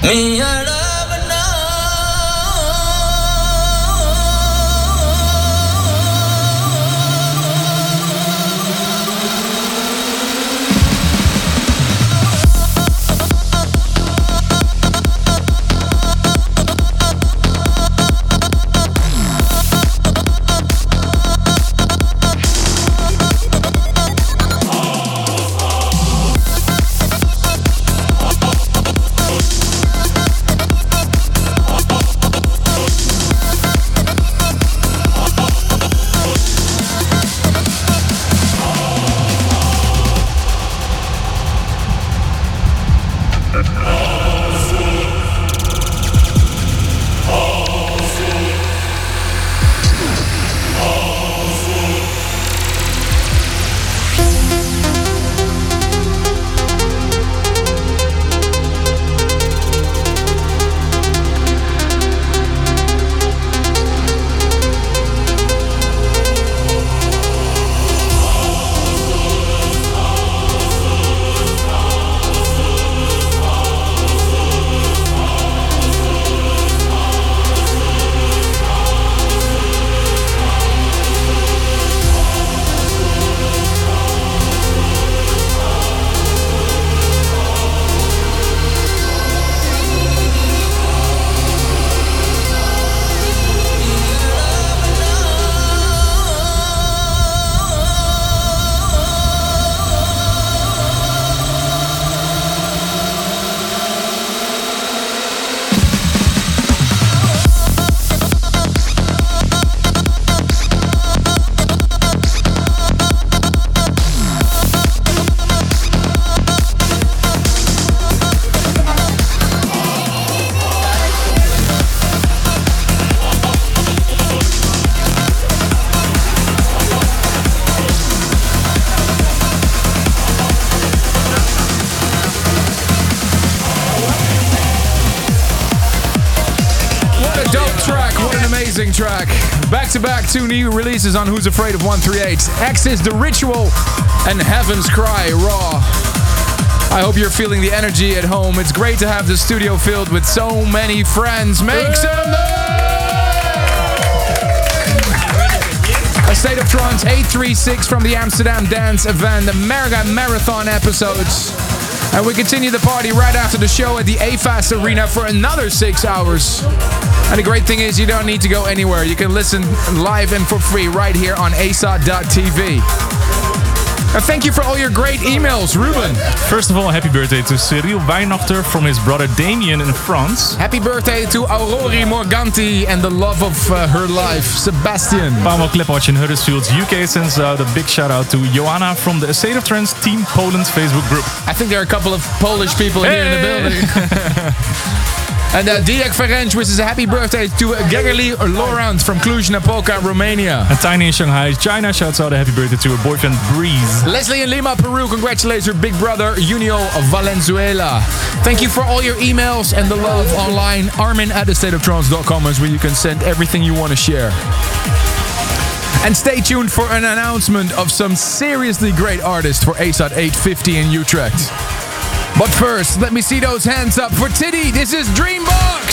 Me your love Track. Back-to-back 2 new releases on Who's Afraid of 138. Ex's The Ritual and Heaven's Cry Raw. I hope you're feeling the energy at home. It's great to have the studio filled with so many friends. Make some noise! A State of Trance 836 from the Amsterdam Dance event, the Mega Marathon episodes. And we continue the party right after the show at the AFAS Arena for another 6 hours. And the great thing is you don't need to go anywhere. You can listen live and for free right here on ASOT.tv. And thank you for all your great emails, Ruben. First of all, happy birthday to Cyril Weinachter from his brother Damien in France. Happy birthday to Aurori Morganti and the love of her life, Sebastian. Pavel Klepotch in Huddersfield, UK sends out a big shout out to Joanna from the State of Trance Team Poland Facebook group. I think there are a couple of Polish people here in the building. And Dirk Ferenc wishes a happy birthday to Gerli Laurent from Cluj-Napoca, Romania. And Tiny in Shanghai, China shouts out a happy birthday to her boyfriend Breeze. Leslie in Lima, Peru congratulates her big brother Junio Valenzuela. Thank you for all your emails and the love online. Armin@thestateoftrance.com is where you can send everything you want to share. And stay tuned for an announcement of some seriously great artists for ASOT 850 in Utrecht. But first, let me see those hands up for Tiddy. This is Dreambox.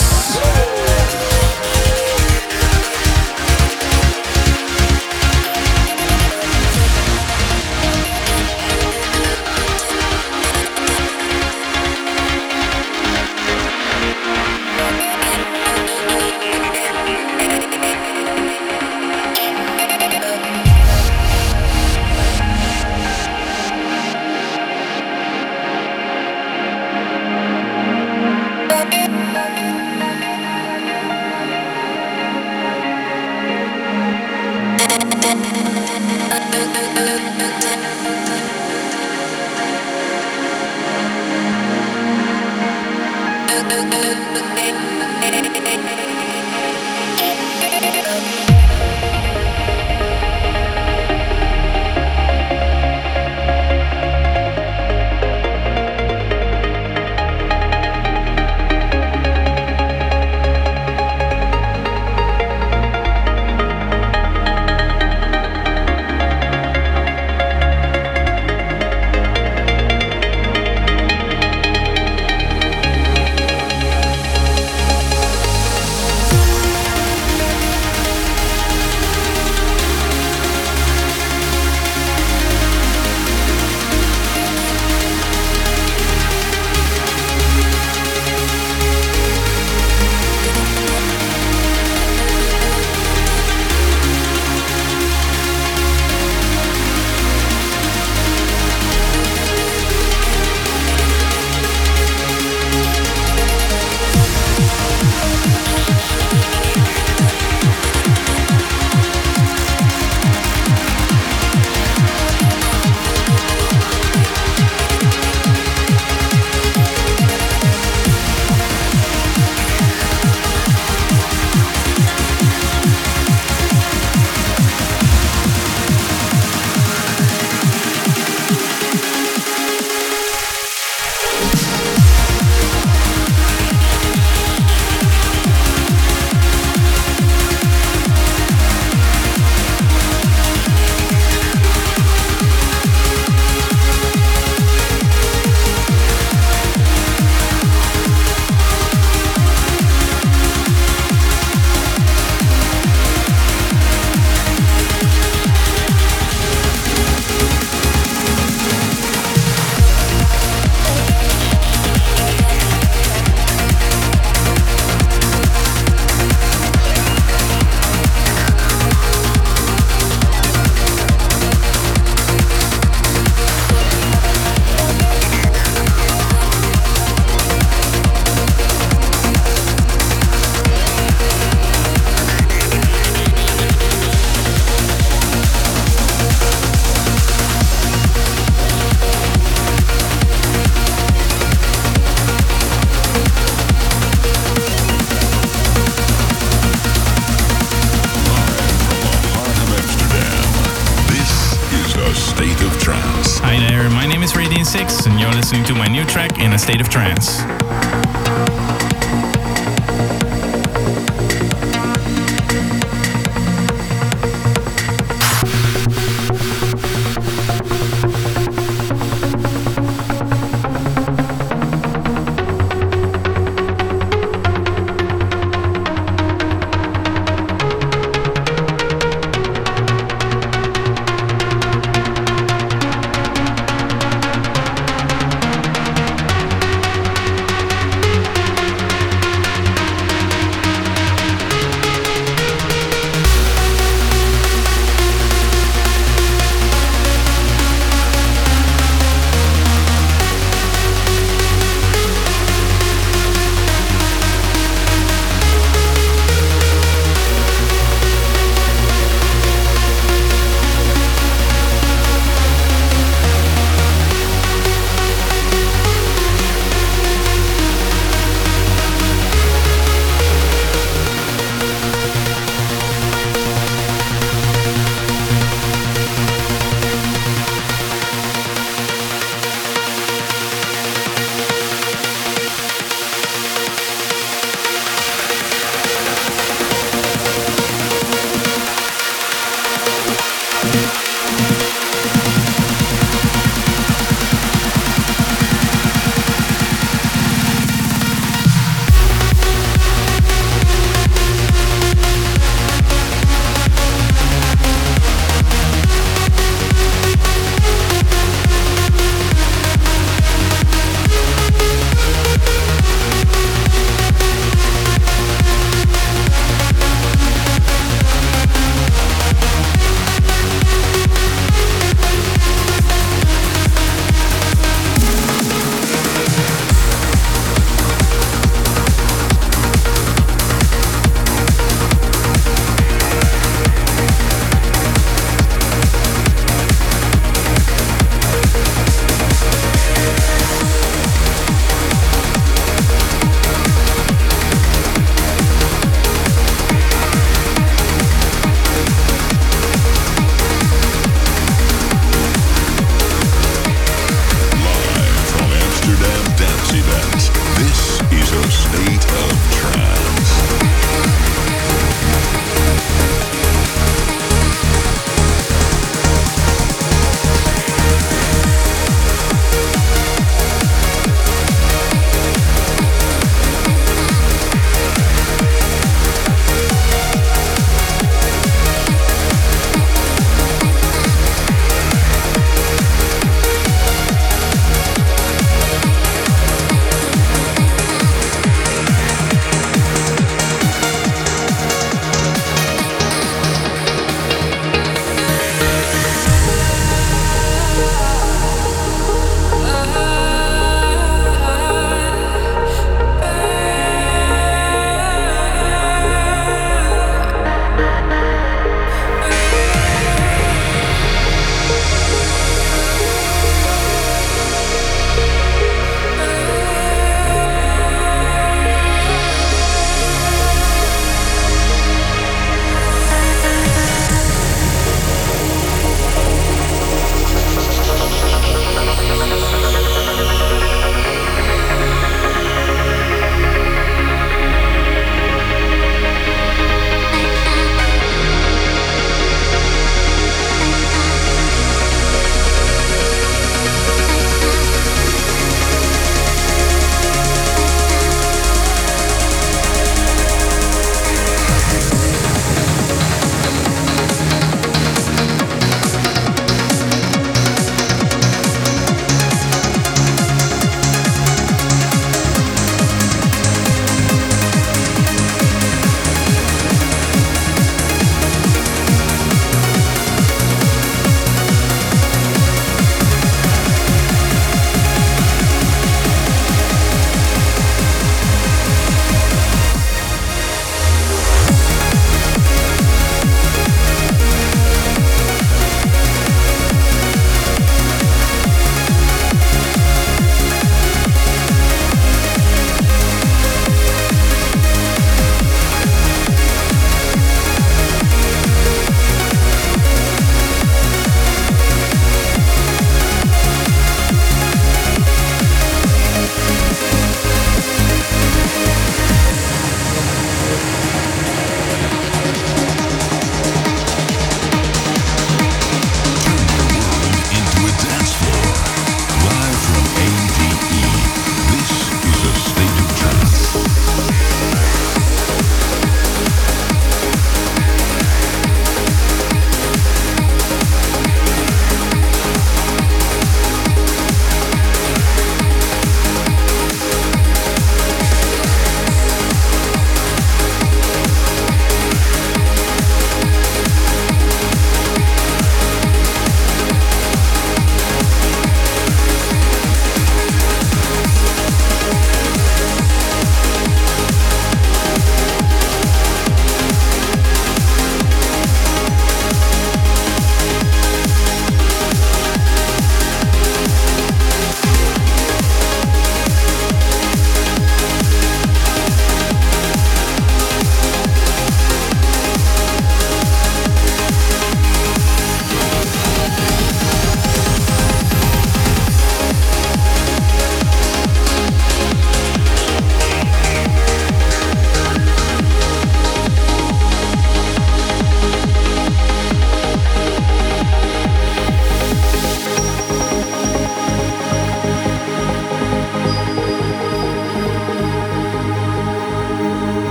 Hi there, my name is Radiant 6 and you're listening to my new track In a State of Trance.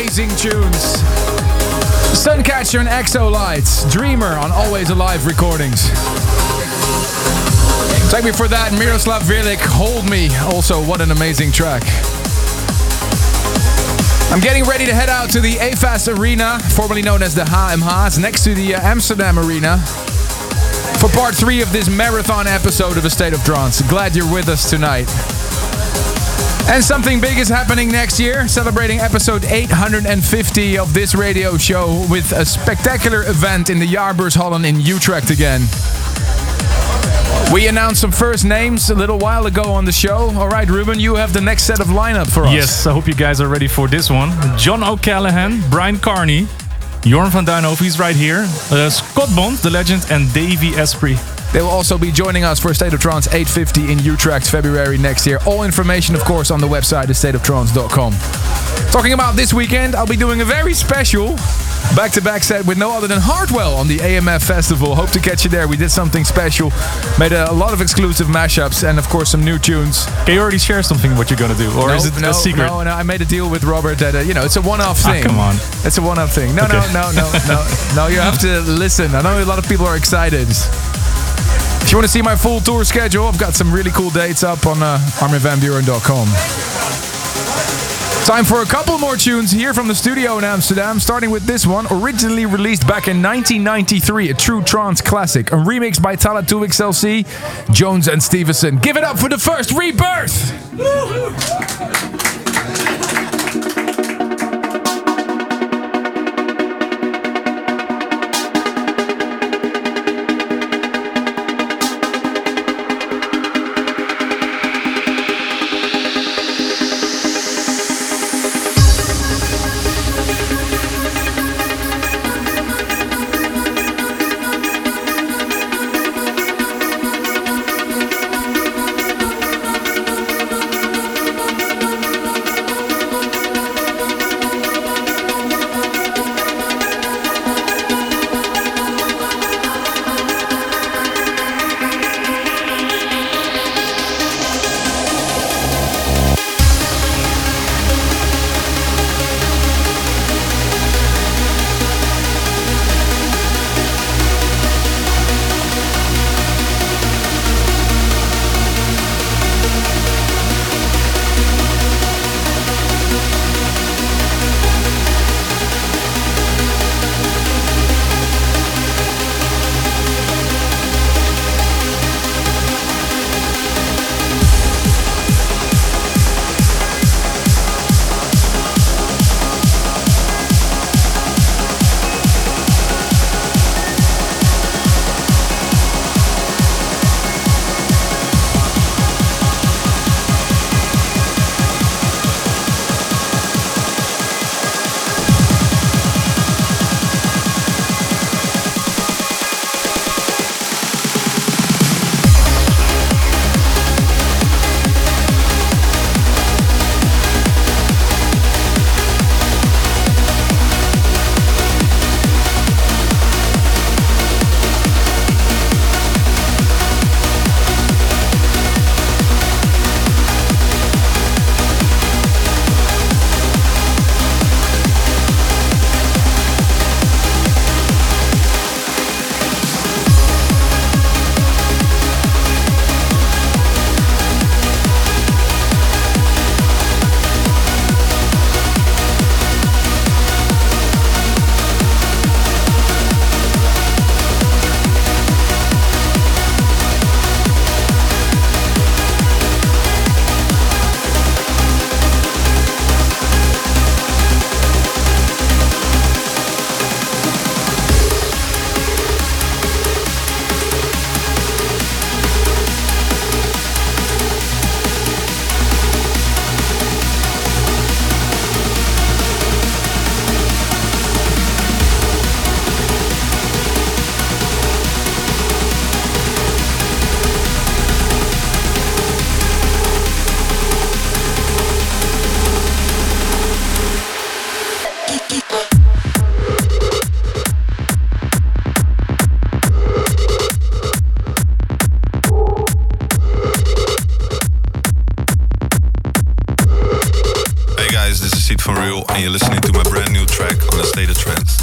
amazing tunes. Suncatcher and Exo Lights. Dreamer on Always Alive recordings. Take me for that, Miroslav Virlik, Hold Me. Also, what an amazing track. I'm getting ready to head out to the AFAS Arena, formerly known as the HMH's, next to the Amsterdam Arena, for part 3 of this marathon episode of A State of Trance. Glad you're with us tonight. And something big is happening next year, celebrating episode 850 of this radio show with a spectacular event in the Jaarbeurshallen in Utrecht again. We announced some first names a little while ago on the show. All right, Ruben, you have the next set of lineup for us. Yes, I hope you guys are ready for this one. John O'Callaghan, Brian Carney, Jorn van Duinhoven, he's right here, Scott Bond, the legend, and Davey Esprit. They will also be joining us for State of Trance 850 in Utrecht, February next year. All information, of course, on the website, thestateoftrance.com. Talking about this weekend, I'll be doing a very special back-to-back set with no other than Hardwell on the AMF Festival. Hope to catch you there. We did something special, made a lot of exclusive mashups, and of course some new tunes. Can you already share something what you're gonna do, or is it a secret? No, I made a deal with Robert that it's a one-off thing. Come on, it's a one-off thing. No, okay. no. You have to listen. I know a lot of people are excited. If you want to see my full tour schedule, I've got some really cool dates up on ArminVanBuren.com. Time for a couple more tunes here from the studio in Amsterdam, starting with this one, originally released back in 1993, a true trance classic, a remix by Tala 2XLC, Jones and Stevenson. Give it up for the first Rebirth! and you're listening to my brand new track on A State of Trance.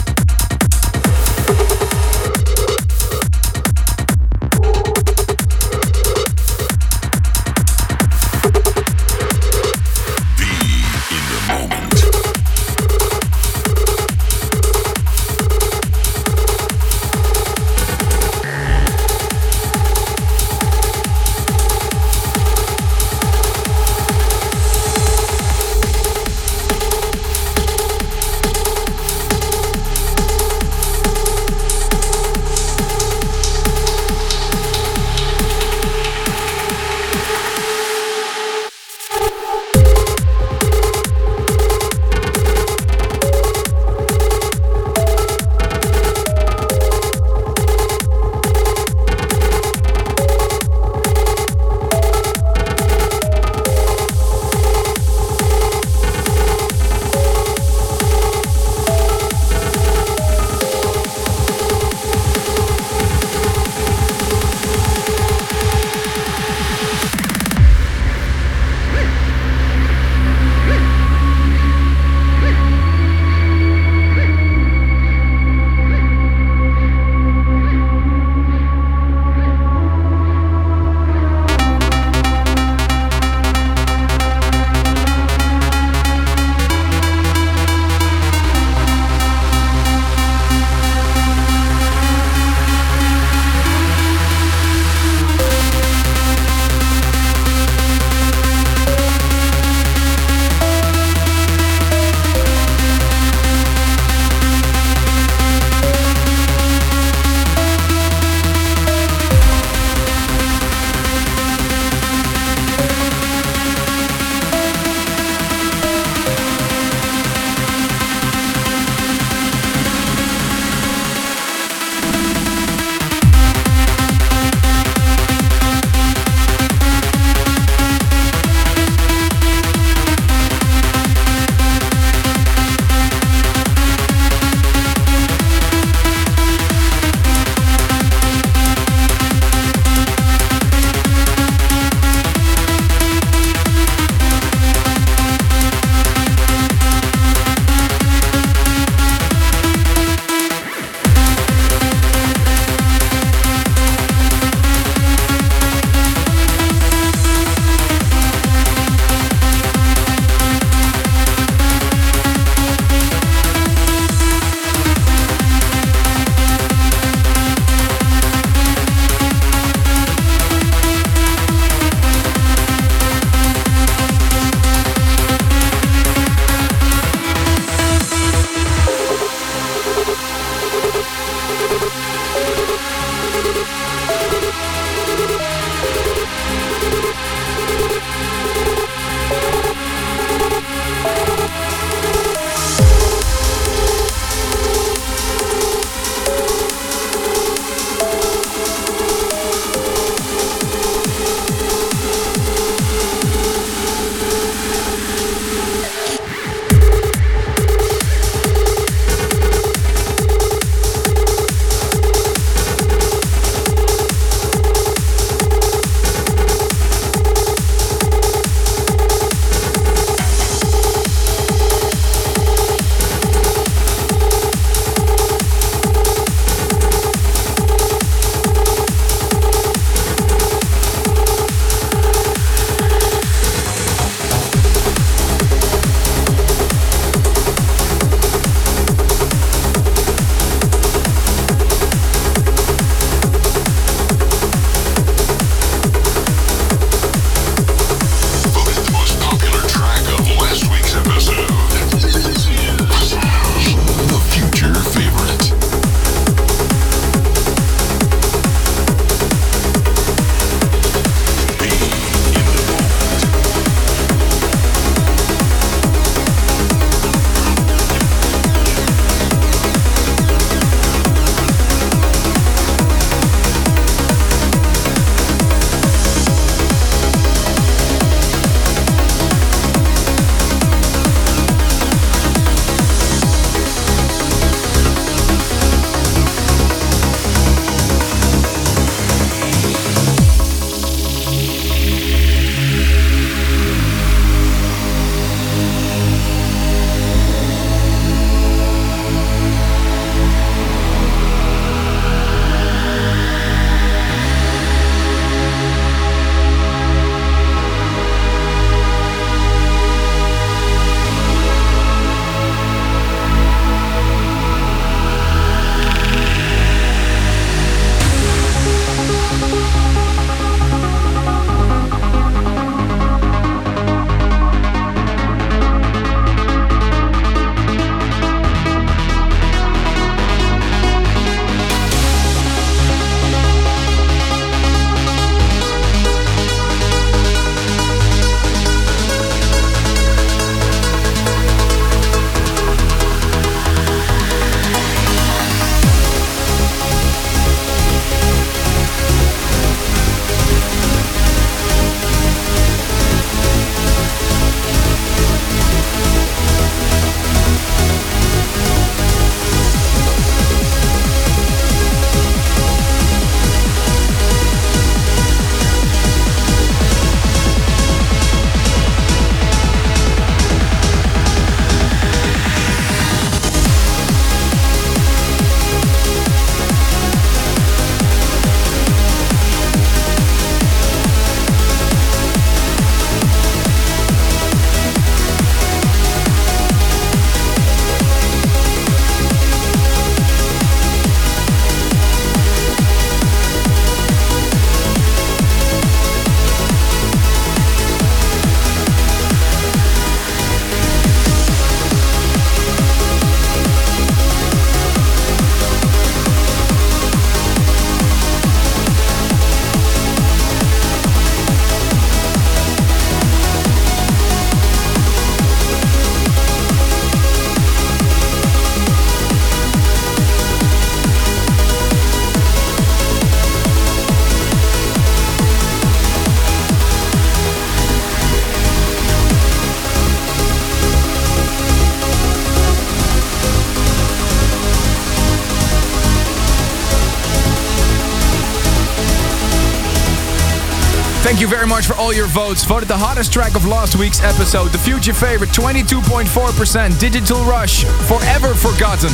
Thank you very much for all your votes. Voted the hottest track of last week's episode. The future favorite, 22.4%. Digital Rush, Forever Forgotten.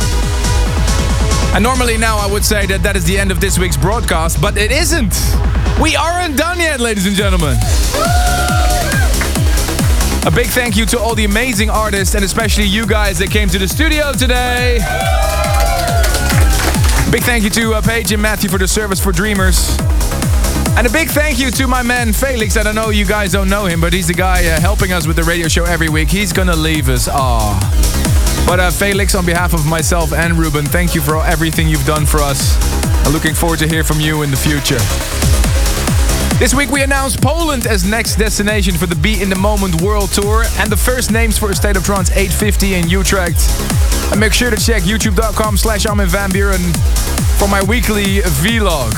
And normally now I would say that is the end of this week's broadcast, but it isn't. We aren't done yet, ladies and gentlemen. A big thank you to all the amazing artists and especially you guys that came to the studio today. Big thank you to Paige and Matthew for the service for Dreamers. And a big thank you to my man Felix. I don't know, you guys don't know him, but he's the guy helping us with the radio show every week. He's gonna leave us. But Felix, on behalf of myself and Ruben, thank you for everything you've done for us. I'm looking forward to hear from you in the future. This week we announced Poland as next destination for the Be in the Moment World Tour and the first names for A State of Trance 850 in Utrecht. And make sure to check youtube.com/Armin van Buuren for my weekly vlog.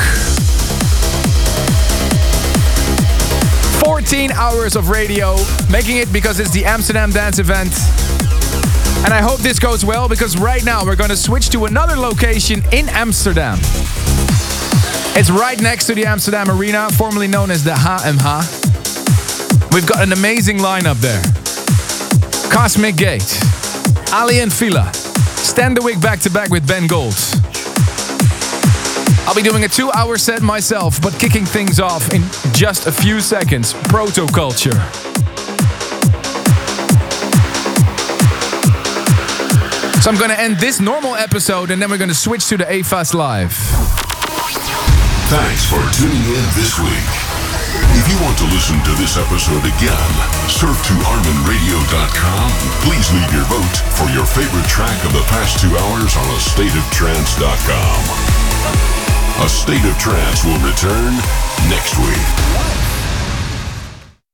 14 hours of radio, making it because it's the Amsterdam Dance event. And I hope this goes well because right now we're going to switch to another location in Amsterdam. It's right next to the Amsterdam Arena, formerly known as the HMH. We've got an amazing lineup there. Cosmic Gate, Ali and Fila, Stand the Wick back-to-back with Ben Gold. I'll be doing a 2-hour set myself, but kicking things off in just a few seconds, Protoculture. So I'm gonna end this normal episode and then we're gonna switch to the AFAS Live. Thanks for tuning in this week. If you want to listen to this episode again, surf to ArminRadio.com. Please leave your vote for your favorite track of the past 2 hours on AstateOfTrance.com. A State of Trance will return next week.